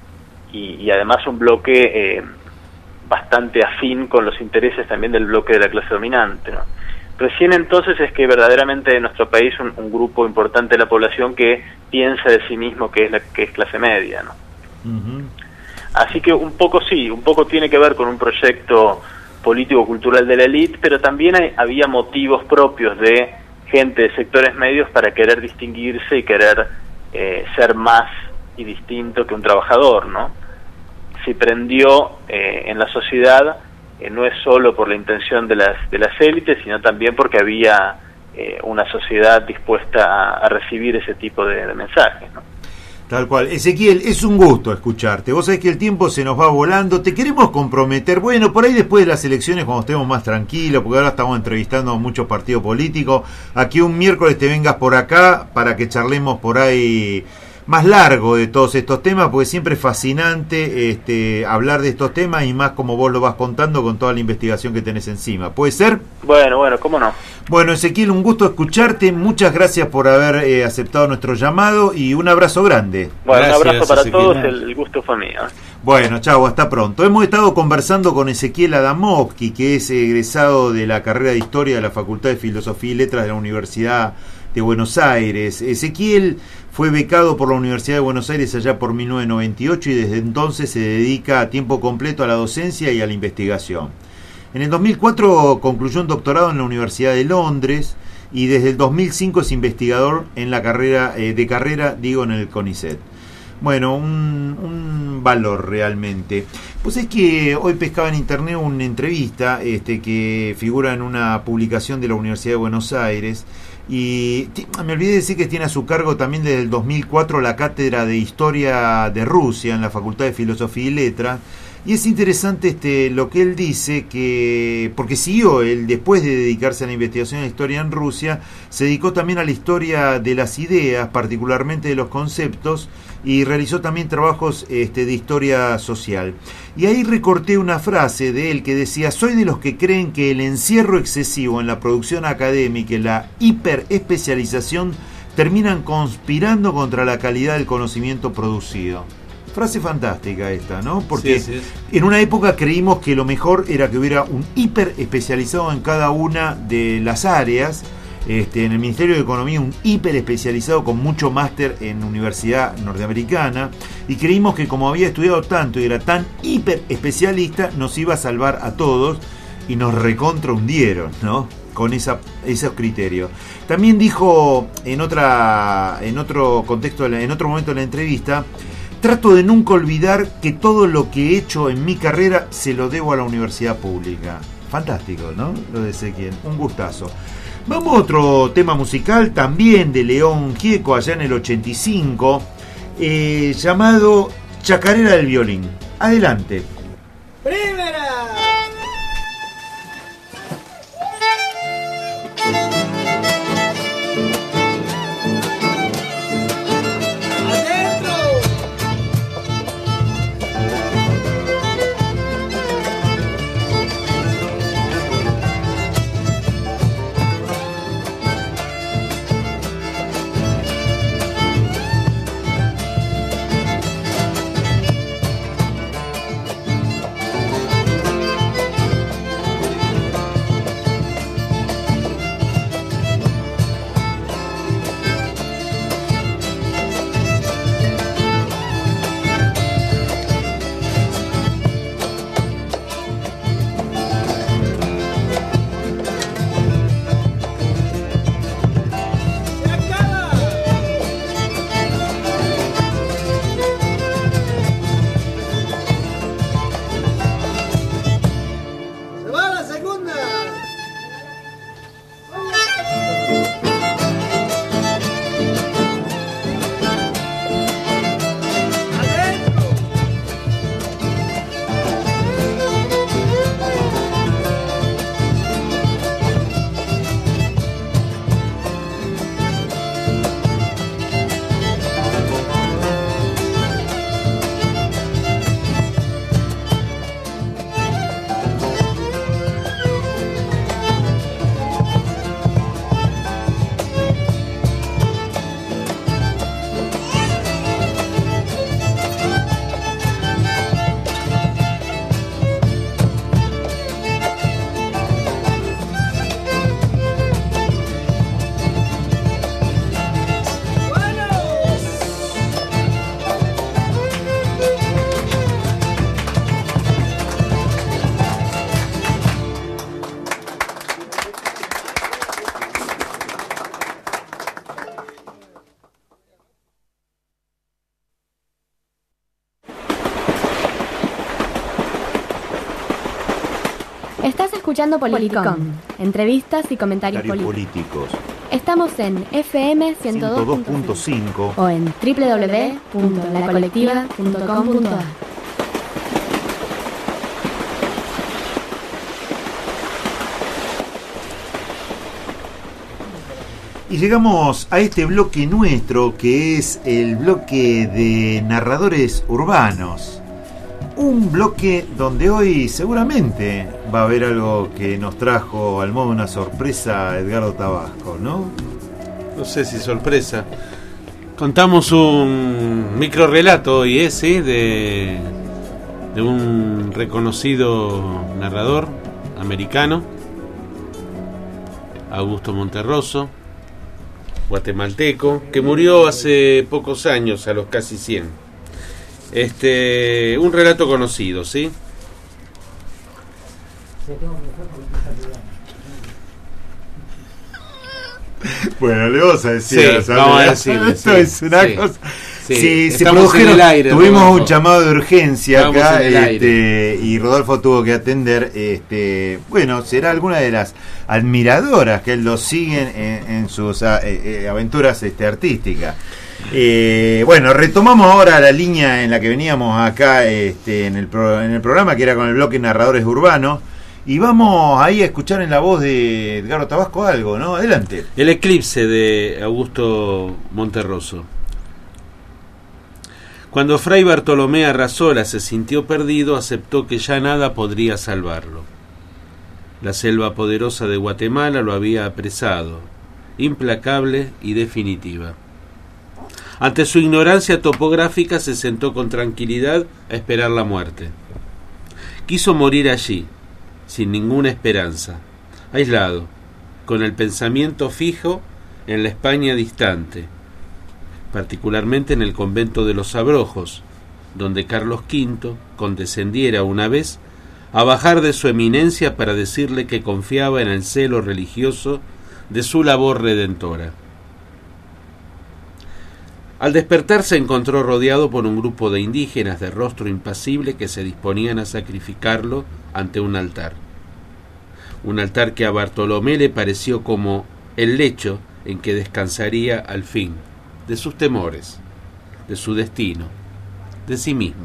Speaker 6: Y además un bloque bastante afín con los intereses también del bloque de la clase dominante, ¿no? Recién entonces es que verdaderamente en nuestro país un grupo importante de la población que piensa de sí mismo que es clase media, ¿no?
Speaker 3: Uh-huh.
Speaker 6: Así que un poco tiene que ver con un proyecto político-cultural de la élite, pero también había motivos propios de gente de sectores medios para querer distinguirse y querer ser más y distinto que un trabajador, ¿no? Se prendió en la sociedad no es solo por la intención de las élites, sino también porque había una sociedad dispuesta a recibir ese tipo de mensajes, ¿no?
Speaker 3: Tal cual. Ezequiel, es un gusto escucharte. Vos sabés que el tiempo se nos va volando. Te queremos comprometer, bueno, por ahí después de las elecciones, cuando estemos más tranquilos, porque ahora estamos entrevistando a muchos partidos políticos, a que un miércoles te vengas por acá para que charlemos por ahí más largo de todos estos temas, porque siempre es fascinante hablar de estos temas y más como vos lo vas contando con toda la investigación que tenés encima. ¿Puede ser?
Speaker 6: Bueno, cómo no.
Speaker 3: Bueno, Ezequiel, un gusto escucharte. Muchas gracias por haber aceptado nuestro llamado y un abrazo grande.
Speaker 6: Bueno,
Speaker 4: Gracias,
Speaker 6: un abrazo para
Speaker 4: Ezequiel.
Speaker 6: todos, el gusto fue mío.
Speaker 3: Bueno, chao, hasta pronto. Hemos estado conversando con Ezequiel Adamovsky, que es egresado de la carrera de Historia de la Facultad de Filosofía y Letras de la Universidad de Buenos Aires. Ezequiel fue becado por la Universidad de Buenos Aires allá por 1998 y desde entonces se dedica a tiempo completo a la docencia y a la investigación. En el 2004 concluyó un doctorado en la Universidad de Londres y desde el 2005 es investigador en la carrera en el CONICET. Bueno, un valor realmente. Pues es que hoy pescaba en internet una entrevista que figura en una publicación de la Universidad de Buenos Aires. Y me olvidé de decir que tiene a su cargo también desde el 2004 la cátedra de Historia de Rusia en la Facultad de Filosofía y Letras. Y es interesante lo que él dice, que porque siguió él, después de dedicarse a la investigación de la historia en Rusia, se dedicó también a la historia de las ideas, particularmente de los conceptos, y realizó también trabajos de historia social. Y ahí recorté una frase de él que decía: soy de los que creen que el encierro excesivo en la producción académica y la hiperespecialización terminan conspirando contra la calidad del conocimiento producido. Frase fantástica esta, ¿no? Porque sí. En una época creímos que lo mejor era que hubiera un hiper especializado en cada una de las áreas. En el Ministerio de Economía un hiper especializado con mucho máster en universidad norteamericana, y creímos que como había estudiado tanto y era tan hiper especialista nos iba a salvar a todos, y nos recontra hundieron, ¿no? Con esos criterios. También dijo en otro contexto, en otro momento de la entrevista: trato de nunca olvidar que todo lo que he hecho en mi carrera se lo debo a la universidad pública. Fantástico, ¿no? Lo de Ezequiel, un gustazo. Vamos a otro tema musical, también de León Gieco, allá en el 85, llamado Chacarera del Violín. Adelante.
Speaker 14: ¡Primera! Estás escuchando Politicón, entrevistas y comentarios políticos. Estamos en FM 102.5 o en www.lacolectiva.com.ar.
Speaker 3: Y llegamos a este bloque nuestro, que es el bloque de narradores urbanos. Un bloque donde hoy seguramente va a haber algo que nos trajo al modo una sorpresa Edgardo Tabasco, ¿no?
Speaker 4: No sé si sorpresa. Contamos un microrrelato hoy, ¿sí? De un reconocido narrador americano, Augusto Monterroso, guatemalteco, que murió hace pocos años, a los casi 100. Un relato conocido, ¿sí?
Speaker 3: Bueno, le vamos a decir,
Speaker 4: sí, vamos a decirle,
Speaker 3: esto es una cosa.
Speaker 4: Sí,
Speaker 3: se produjeron, tuvimos un llamado de urgencia acá,
Speaker 4: y
Speaker 3: Rodolfo tuvo que atender. Bueno, será alguna de las admiradoras que él lo siguen en sus aventuras artísticas. Bueno, retomamos ahora la línea en la que veníamos acá en el programa, que era con el bloque Narradores Urbanos, y vamos ahí a escuchar en la voz de Edgardo Tabasco algo, ¿no? Adelante.
Speaker 4: El eclipse de Augusto Monterroso. Cuando Fray Bartolomé Arrazola se sintió perdido, aceptó que ya nada podría salvarlo. La selva poderosa de Guatemala lo había apresado, implacable y definitiva. Ante su ignorancia topográfica se sentó con tranquilidad a esperar la muerte. Quiso morir allí, sin ninguna esperanza, aislado, con el pensamiento fijo en la España distante, particularmente en el convento de los Abrojos, donde Carlos V condescendiera una vez a bajar de su eminencia para decirle que confiaba en el celo religioso de su labor redentora. Al despertar se encontró rodeado por un grupo de indígenas de rostro impasible que se disponían a sacrificarlo ante un altar que a Bartolomé le pareció como el lecho en que descansaría al fin de sus temores, de su destino, de sí mismo.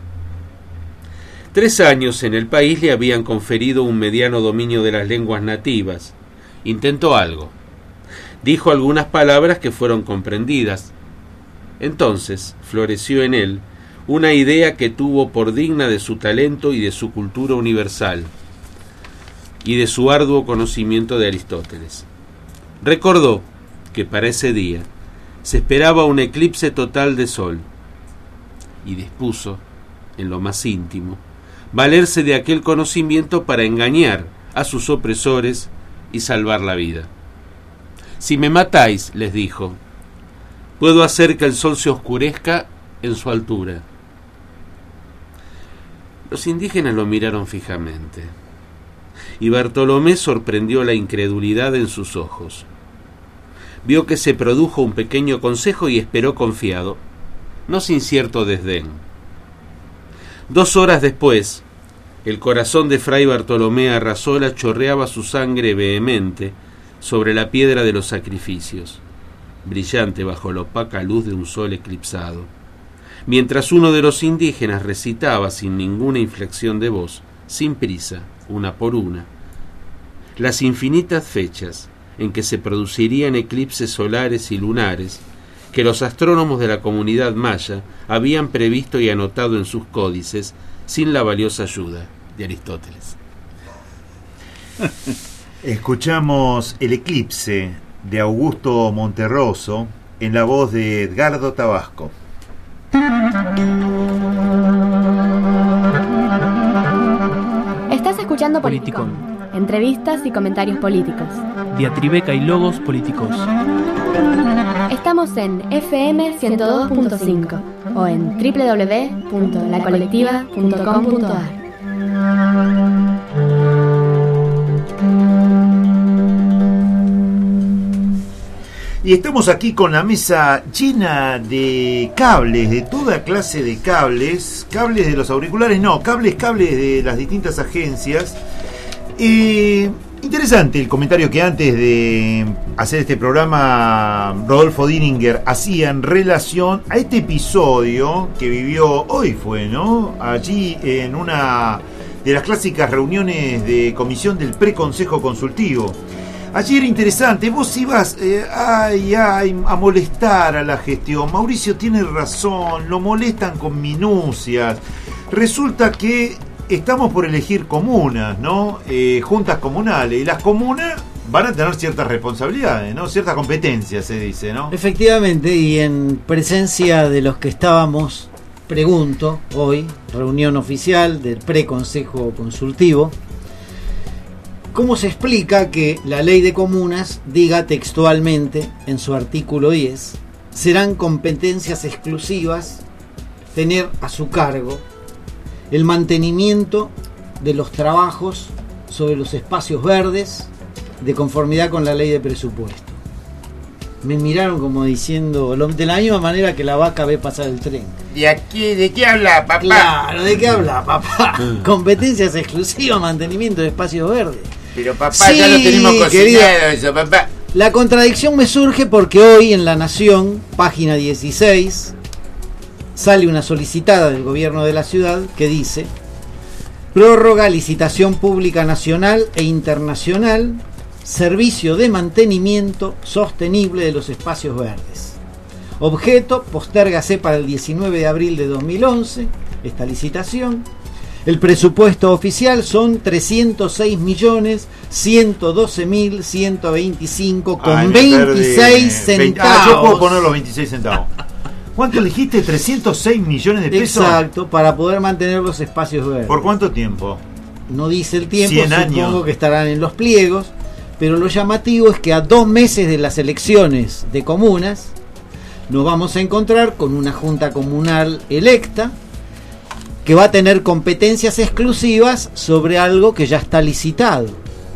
Speaker 4: 3 años en el país le habían conferido un mediano dominio de las lenguas nativas. Intentó algo. Dijo algunas palabras que fueron comprendidas. Entonces floreció en él una idea que tuvo por digna de su talento y de su cultura universal, y de su arduo conocimiento de Aristóteles. Recordó que para ese día se esperaba un eclipse total de sol, y dispuso, en lo más íntimo, valerse de aquel conocimiento para engañar a sus opresores y salvar la vida. Si me matáis, les dijo, puedo hacer que el sol se oscurezca en su altura. Los indígenas lo miraron fijamente, y Bartolomé sorprendió la incredulidad en sus ojos. Vio que se produjo un pequeño consejo y esperó confiado, no sin cierto desdén. 2 horas después, el corazón de Fray Bartolomé Arrazola chorreaba su sangre vehemente sobre la piedra de los sacrificios, brillante bajo la opaca luz de un sol eclipsado, mientras uno de los indígenas recitaba sin ninguna inflexión de voz, sin prisa, una por una, las infinitas fechas en que se producirían eclipses solares y lunares que los astrónomos de la comunidad maya habían previsto y anotado en sus códices sin la valiosa ayuda de Aristóteles.
Speaker 3: Escuchamos El eclipse de Augusto Monterroso en la voz de Edgardo Tabasco.
Speaker 14: Estás escuchando Politicón, entrevistas y comentarios políticos.
Speaker 1: Diatribeca y logos políticos.
Speaker 14: Estamos en FM 102.5 o en www.lacolectiva.com.ar.
Speaker 3: Y estamos aquí con la mesa llena de cables, de toda clase de cables de los auriculares, no, cables de las distintas agencias, Interesante el comentario que antes de hacer este programa Rodolfo Dininger hacía en relación a este episodio que vivió hoy, ¿no? Allí en una de las clásicas reuniones de comisión del preconsejo consultivo. Allí era interesante, vos ibas a molestar a la gestión. Mauricio tiene razón, lo molestan con minucias. Resulta que estamos por elegir comunas, ¿no? Juntas comunales. Y las comunas van a tener ciertas responsabilidades, ¿no? Ciertas competencias, se dice, ¿no?
Speaker 5: Efectivamente, y en presencia de los que estábamos, pregunto hoy, reunión oficial del preconsejo consultivo, ¿cómo se explica que la ley de comunas diga textualmente en su artículo 10, serán competencias exclusivas tener a su cargo el mantenimiento de los trabajos sobre los espacios verdes de conformidad con la ley de presupuesto? Me miraron como diciendo, de la misma manera que la vaca ve pasar el tren.
Speaker 3: ¿De qué habla, papá?
Speaker 5: Claro, ¿de qué habla, papá? Competencias exclusivas, mantenimiento de espacios verdes.
Speaker 3: Pero papá, sí, ya lo tenemos cocinado eso, papá.
Speaker 5: La contradicción me surge porque hoy en La Nación, página 16, sale una solicitada del gobierno de la ciudad que dice: prórroga licitación pública nacional e internacional, servicio de mantenimiento sostenible de los espacios verdes. Objeto, postérgase para el 19 de abril de 2011, esta licitación. El presupuesto oficial son 306.112.125 con 26 centavos.
Speaker 3: Yo puedo poner los 26 centavos. ¿Cuánto dijiste? 306 millones de pesos.
Speaker 5: Exacto, para poder mantener los espacios verdes.
Speaker 3: ¿Por cuánto tiempo?
Speaker 5: No dice el tiempo,
Speaker 3: 100
Speaker 5: supongo
Speaker 3: años.
Speaker 5: Que estarán en los pliegos, pero lo llamativo es que a 2 meses de las elecciones de comunas nos vamos a encontrar con una junta comunal electa que va a tener competencias exclusivas sobre algo que ya está licitado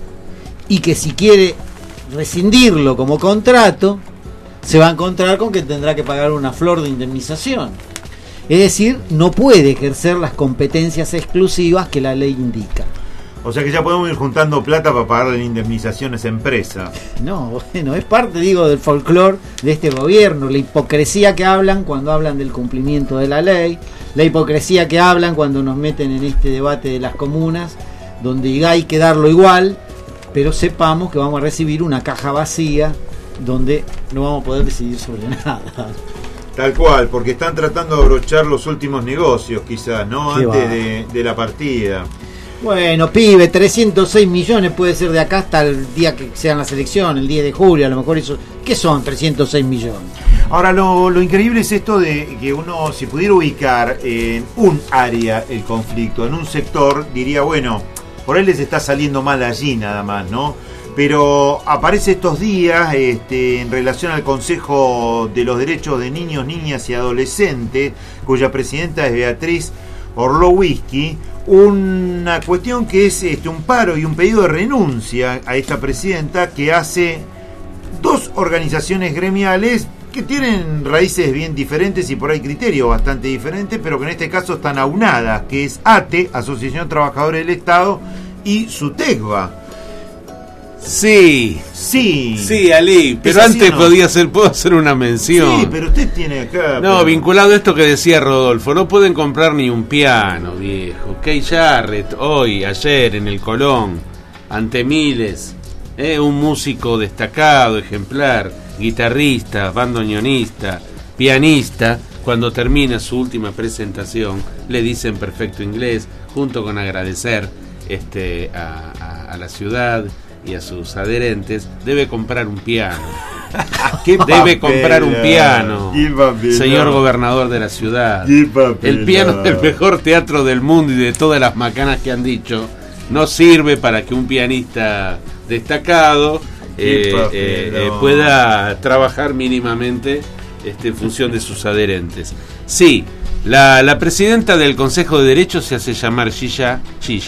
Speaker 5: y que si quiere rescindirlo como contrato se va a encontrar con que tendrá que pagar una flor de indemnización. Es decir, no puede ejercer las competencias exclusivas que la ley indica.
Speaker 3: O sea que ya podemos ir juntando plata para pagarle indemnizaciones a empresa.
Speaker 5: No, bueno, es parte, del folclore de este gobierno, la hipocresía que hablan cuando hablan del cumplimiento de la ley, la hipocresía que hablan cuando nos meten en este debate de las comunas, donde hay que darlo igual, pero sepamos que vamos a recibir una caja vacía donde no vamos a poder decidir sobre nada.
Speaker 3: Tal cual, porque están tratando de abrochar los últimos negocios, quizás, ¿no? Antes de la partida.
Speaker 5: Bueno, pibe, 306 millones puede ser de acá hasta el día que sean las elecciones, el 10 de julio, a lo mejor eso. ¿Qué son 306 millones?
Speaker 3: Ahora, lo increíble es esto de que uno, si pudiera ubicar en un área el conflicto, en un sector, diría, bueno, por él les está saliendo mal allí nada más, ¿no? Pero aparece estos días, en relación al Consejo de los Derechos de Niños, Niñas y Adolescentes, cuya presidenta es Beatriz Orlowski, una cuestión que es un paro y un pedido de renuncia a esta presidenta que hace 2 organizaciones gremiales que tienen raíces bien diferentes y por ahí criterios bastante diferentes, pero que en este caso están aunadas, que es ATE, Asociación de Trabajadores del Estado, y SUTECBA.
Speaker 4: Sí, Ali, pero antes puedo hacer una mención.
Speaker 3: Sí, pero usted tiene acá.
Speaker 4: No, vinculado a esto que decía Rodolfo, no pueden comprar ni un piano, viejo. Keith Jarrett, ayer en el Colón, ante miles, un músico destacado, ejemplar, guitarrista, bandoneonista, pianista, cuando termina su última presentación, le dice en perfecto inglés, junto con agradecer a la ciudad y a sus adherentes, debe comprar un piano. Debe comprar un piano, señor gobernador de la ciudad. El piano del mejor teatro del mundo y de todas las macanas que han dicho no sirve para que un pianista destacado pueda trabajar mínimamente en función de sus adherentes. Sí, la presidenta del Consejo de Derechos se hace llamar Gilla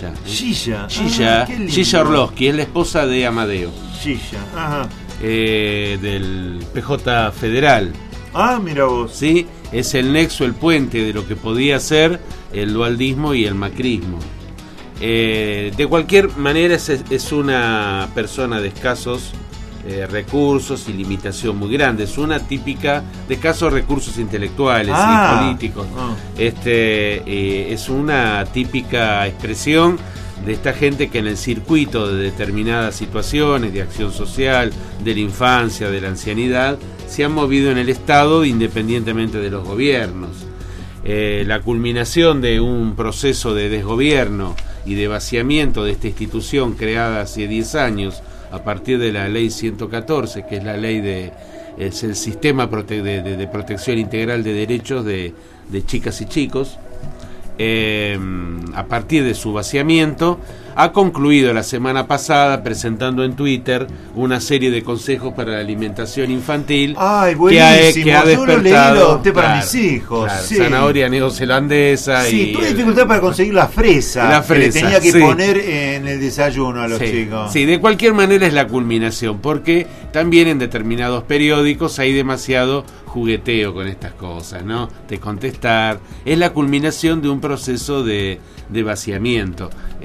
Speaker 4: Orlowski, es la esposa de Amadeo. Del PJ Federal.
Speaker 3: Mira vos.
Speaker 4: Sí, es el nexo, el puente de lo que podía ser el dualdismo y el macrismo. De cualquier manera es una persona de escasos recursos y limitación muy grande. Es una típica de escasos recursos intelectuales y políticos. Es una típica expresión de esta gente que en el circuito de determinadas situaciones de acción social, de la infancia, de la ancianidad, se han movido en el Estado independientemente de los gobiernos. La culminación de un proceso de desgobierno y de vaciamiento de esta institución creada hace 10 años a partir de la ley 114, que es la ley es el sistema de protección integral de derechos de chicas y chicos. A partir de su vaciamiento, ha concluido la semana pasada presentando en Twitter una serie de consejos para la alimentación infantil.
Speaker 3: ¡Ay, buenísimo!
Speaker 4: Que ha despertado
Speaker 3: para mis hijos.
Speaker 4: Claro,
Speaker 3: sí.
Speaker 4: Zanahoria neozelandesa.
Speaker 3: Sí, tuve dificultad para conseguir la fresa que le tenía que poner en el desayuno a los chicos.
Speaker 4: Sí, de cualquier manera es la culminación, porque también en determinados periódicos hay demasiado jugueteo con estas cosas, ¿no? De contestar. Es la culminación de un proceso de vaciamiento,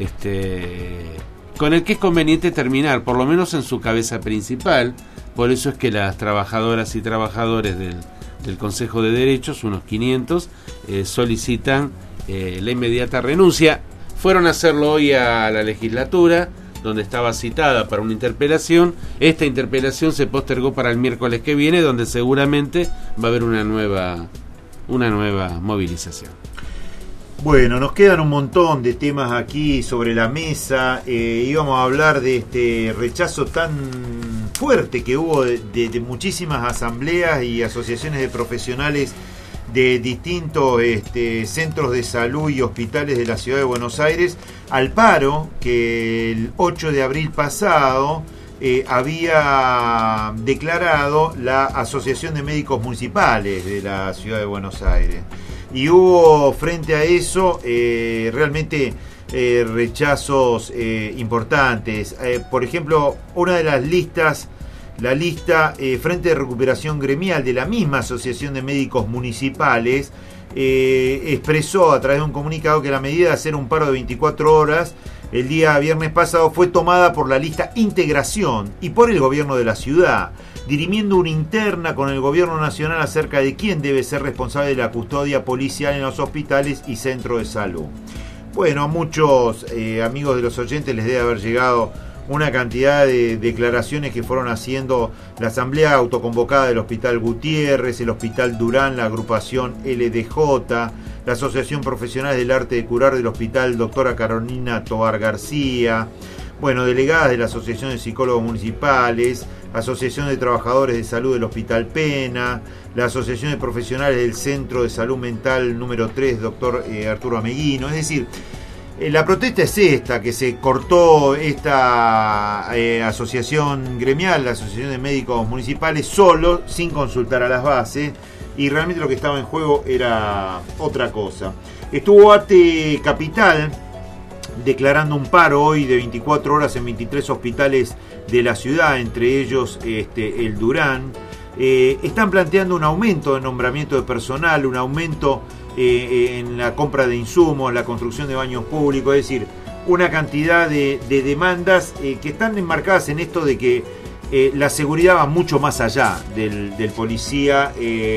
Speaker 4: con el que es conveniente terminar, por lo menos en su cabeza principal. Por eso es que las trabajadoras y trabajadores del Consejo de Derechos, unos 500, solicitan la inmediata renuncia. Fueron a hacerlo hoy a la legislatura, donde estaba citada para una interpelación. Esta interpelación se postergó para el miércoles que viene, donde seguramente va a haber una nueva movilización.
Speaker 3: Bueno, nos quedan un montón de temas aquí sobre la mesa. Íbamos a hablar de este rechazo tan fuerte que hubo de muchísimas asambleas y asociaciones de profesionales de distintos centros de salud y hospitales de la ciudad de Buenos Aires al paro que el 8 de abril pasado había declarado la Asociación de Médicos Municipales de la ciudad de Buenos Aires. Y hubo frente a eso realmente rechazos importantes. Por ejemplo, una de las listas, la lista Frente de Recuperación Gremial de la misma Asociación de Médicos Municipales, expresó a través de un comunicado que la medida de hacer un paro de 24 horas el día viernes pasado fue tomada por la lista Integración y por el gobierno de la ciudad, dirimiendo una interna con el gobierno nacional acerca de quién debe ser responsable de la custodia policial en los hospitales y centros de salud. Bueno, a muchos amigos de los oyentes les debe haber llegado una cantidad de declaraciones que fueron haciendo la asamblea autoconvocada del Hospital Gutiérrez, el Hospital Durán, la agrupación LDJ, la Asociación Profesional del Arte de Curar del Hospital Doctora Carolina Tobar García, bueno, delegadas de la Asociación de Psicólogos Municipales, Asociación de Trabajadores de Salud del Hospital Pena, la Asociación de Profesionales del Centro de Salud Mental número 3, doctor Arturo Ameguino. Es decir, la protesta es esta, que se cortó esta asociación gremial, la Asociación de Médicos Municipales, solo, sin consultar a las bases, y realmente lo que estaba en juego era otra cosa. Estuvo ATE Capital declarando un paro hoy de 24 horas en 23 hospitales de la ciudad, entre ellos el Durán. Están planteando un aumento de nombramiento de personal, un aumento en la compra de insumos, la construcción de baños públicos, es decir, una cantidad de demandas que están enmarcadas en esto de que la seguridad va mucho más allá del policía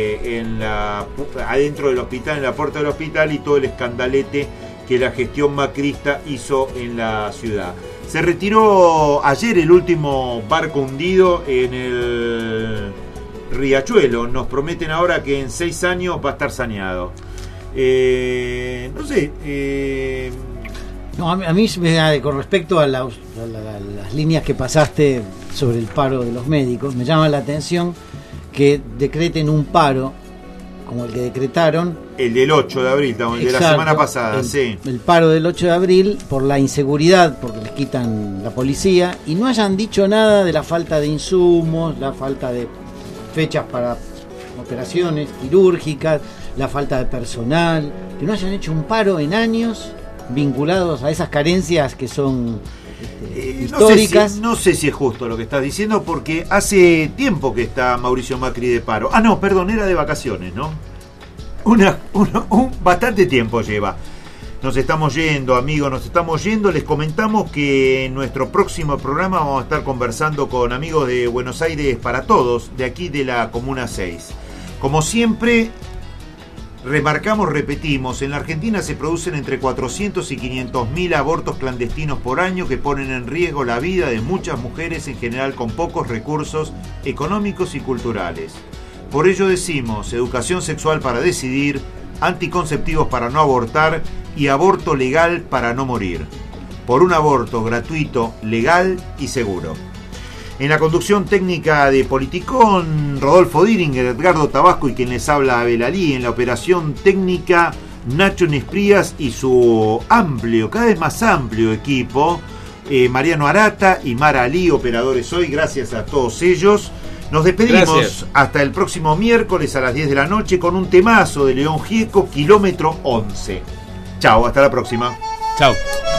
Speaker 3: adentro del hospital, en la puerta del hospital, y todo el escandalete que la gestión macrista hizo en la ciudad. Se retiró ayer el último barco hundido en el Riachuelo. Nos prometen ahora que en 6 años va a estar saneado. No sé.
Speaker 5: No, a mí con respecto a las líneas que pasaste sobre el paro de los médicos, me llama la atención que decreten un paro como el que decretaron. El del 8 de abril, el de la semana pasada, sí. El paro del 8 de abril por la inseguridad, porque les quitan la policía, y no hayan dicho nada de la falta de insumos, la falta de fechas para operaciones quirúrgicas, la falta de personal, que no hayan hecho un paro en años vinculados a esas carencias que son históricas.
Speaker 3: No sé si es justo lo que estás diciendo, porque hace tiempo que está Mauricio Macri de paro. Ah, no, perdón, era de vacaciones, ¿no? Bastante tiempo lleva. Nos estamos yendo, amigos, nos estamos yendo. Les comentamos que en nuestro próximo programa vamos a estar conversando con amigos de Buenos Aires para Todos, de aquí de la Comuna 6. Como siempre, repetimos, en la Argentina se producen entre 400 y 500.000 abortos clandestinos por año que ponen en riesgo la vida de muchas mujeres, en general con pocos recursos económicos y culturales. Por ello decimos, educación sexual para decidir, anticonceptivos para no abortar y aborto legal para no morir. Por un aborto gratuito, legal y seguro. En la conducción técnica de Politicón, Rodolfo Diringer, Edgardo Tabasco y quien les habla, Abel Alí. En la operación técnica, Nacho Nesprías y su amplio, cada vez más amplio equipo, Mariano Arata y Mara Alí, operadores hoy. Gracias a todos ellos. Nos despedimos hasta el próximo miércoles a las 10 de la noche con un temazo de León Gieco, Kilómetro 11. Chao, hasta la próxima.
Speaker 4: Chao.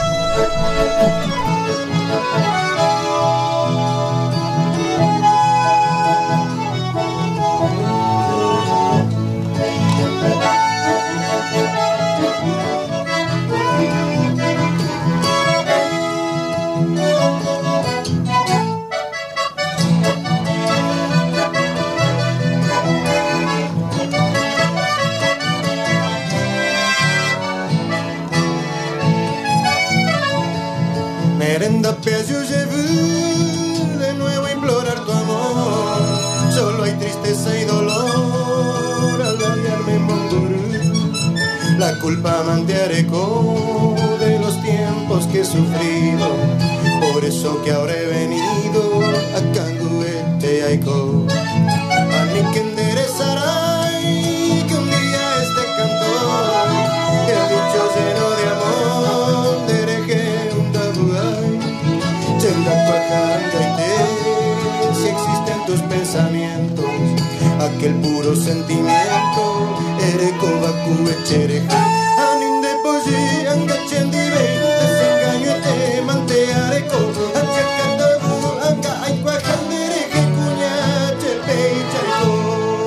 Speaker 15: Yo llevo de nuevo a implorar tu amor. Solo hay tristeza y dolor al hallarme en Mondurú. La culpa mantearé de los tiempos que he sufrido. Por eso que ahora he venido a Canguete Aico. A mí que enderezará y que un día este cantor que ha dicho lleno de amor dereje un tabuay. Si existen tus pensamientos, aquel puro sentimiento, Ereco Baku Echereja, Anin de Poji, Angachen Dive, desengaño te mante Areco, Achacatabu, Anga, Aikwajan Dereje, Cuña, Chepe y Charico.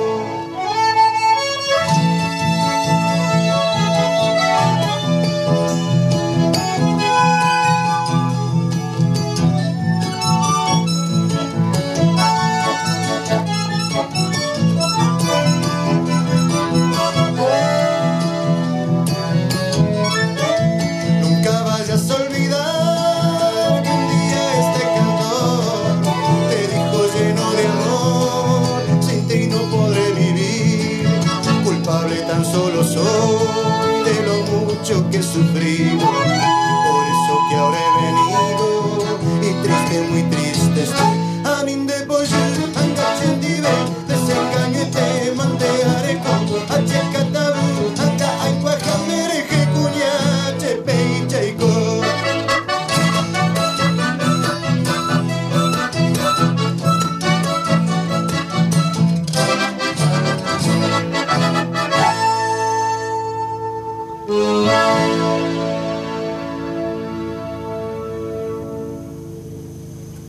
Speaker 15: Solo soy de lo mucho que he sufrido, por eso que ahora he venido y triste, muy triste estoy.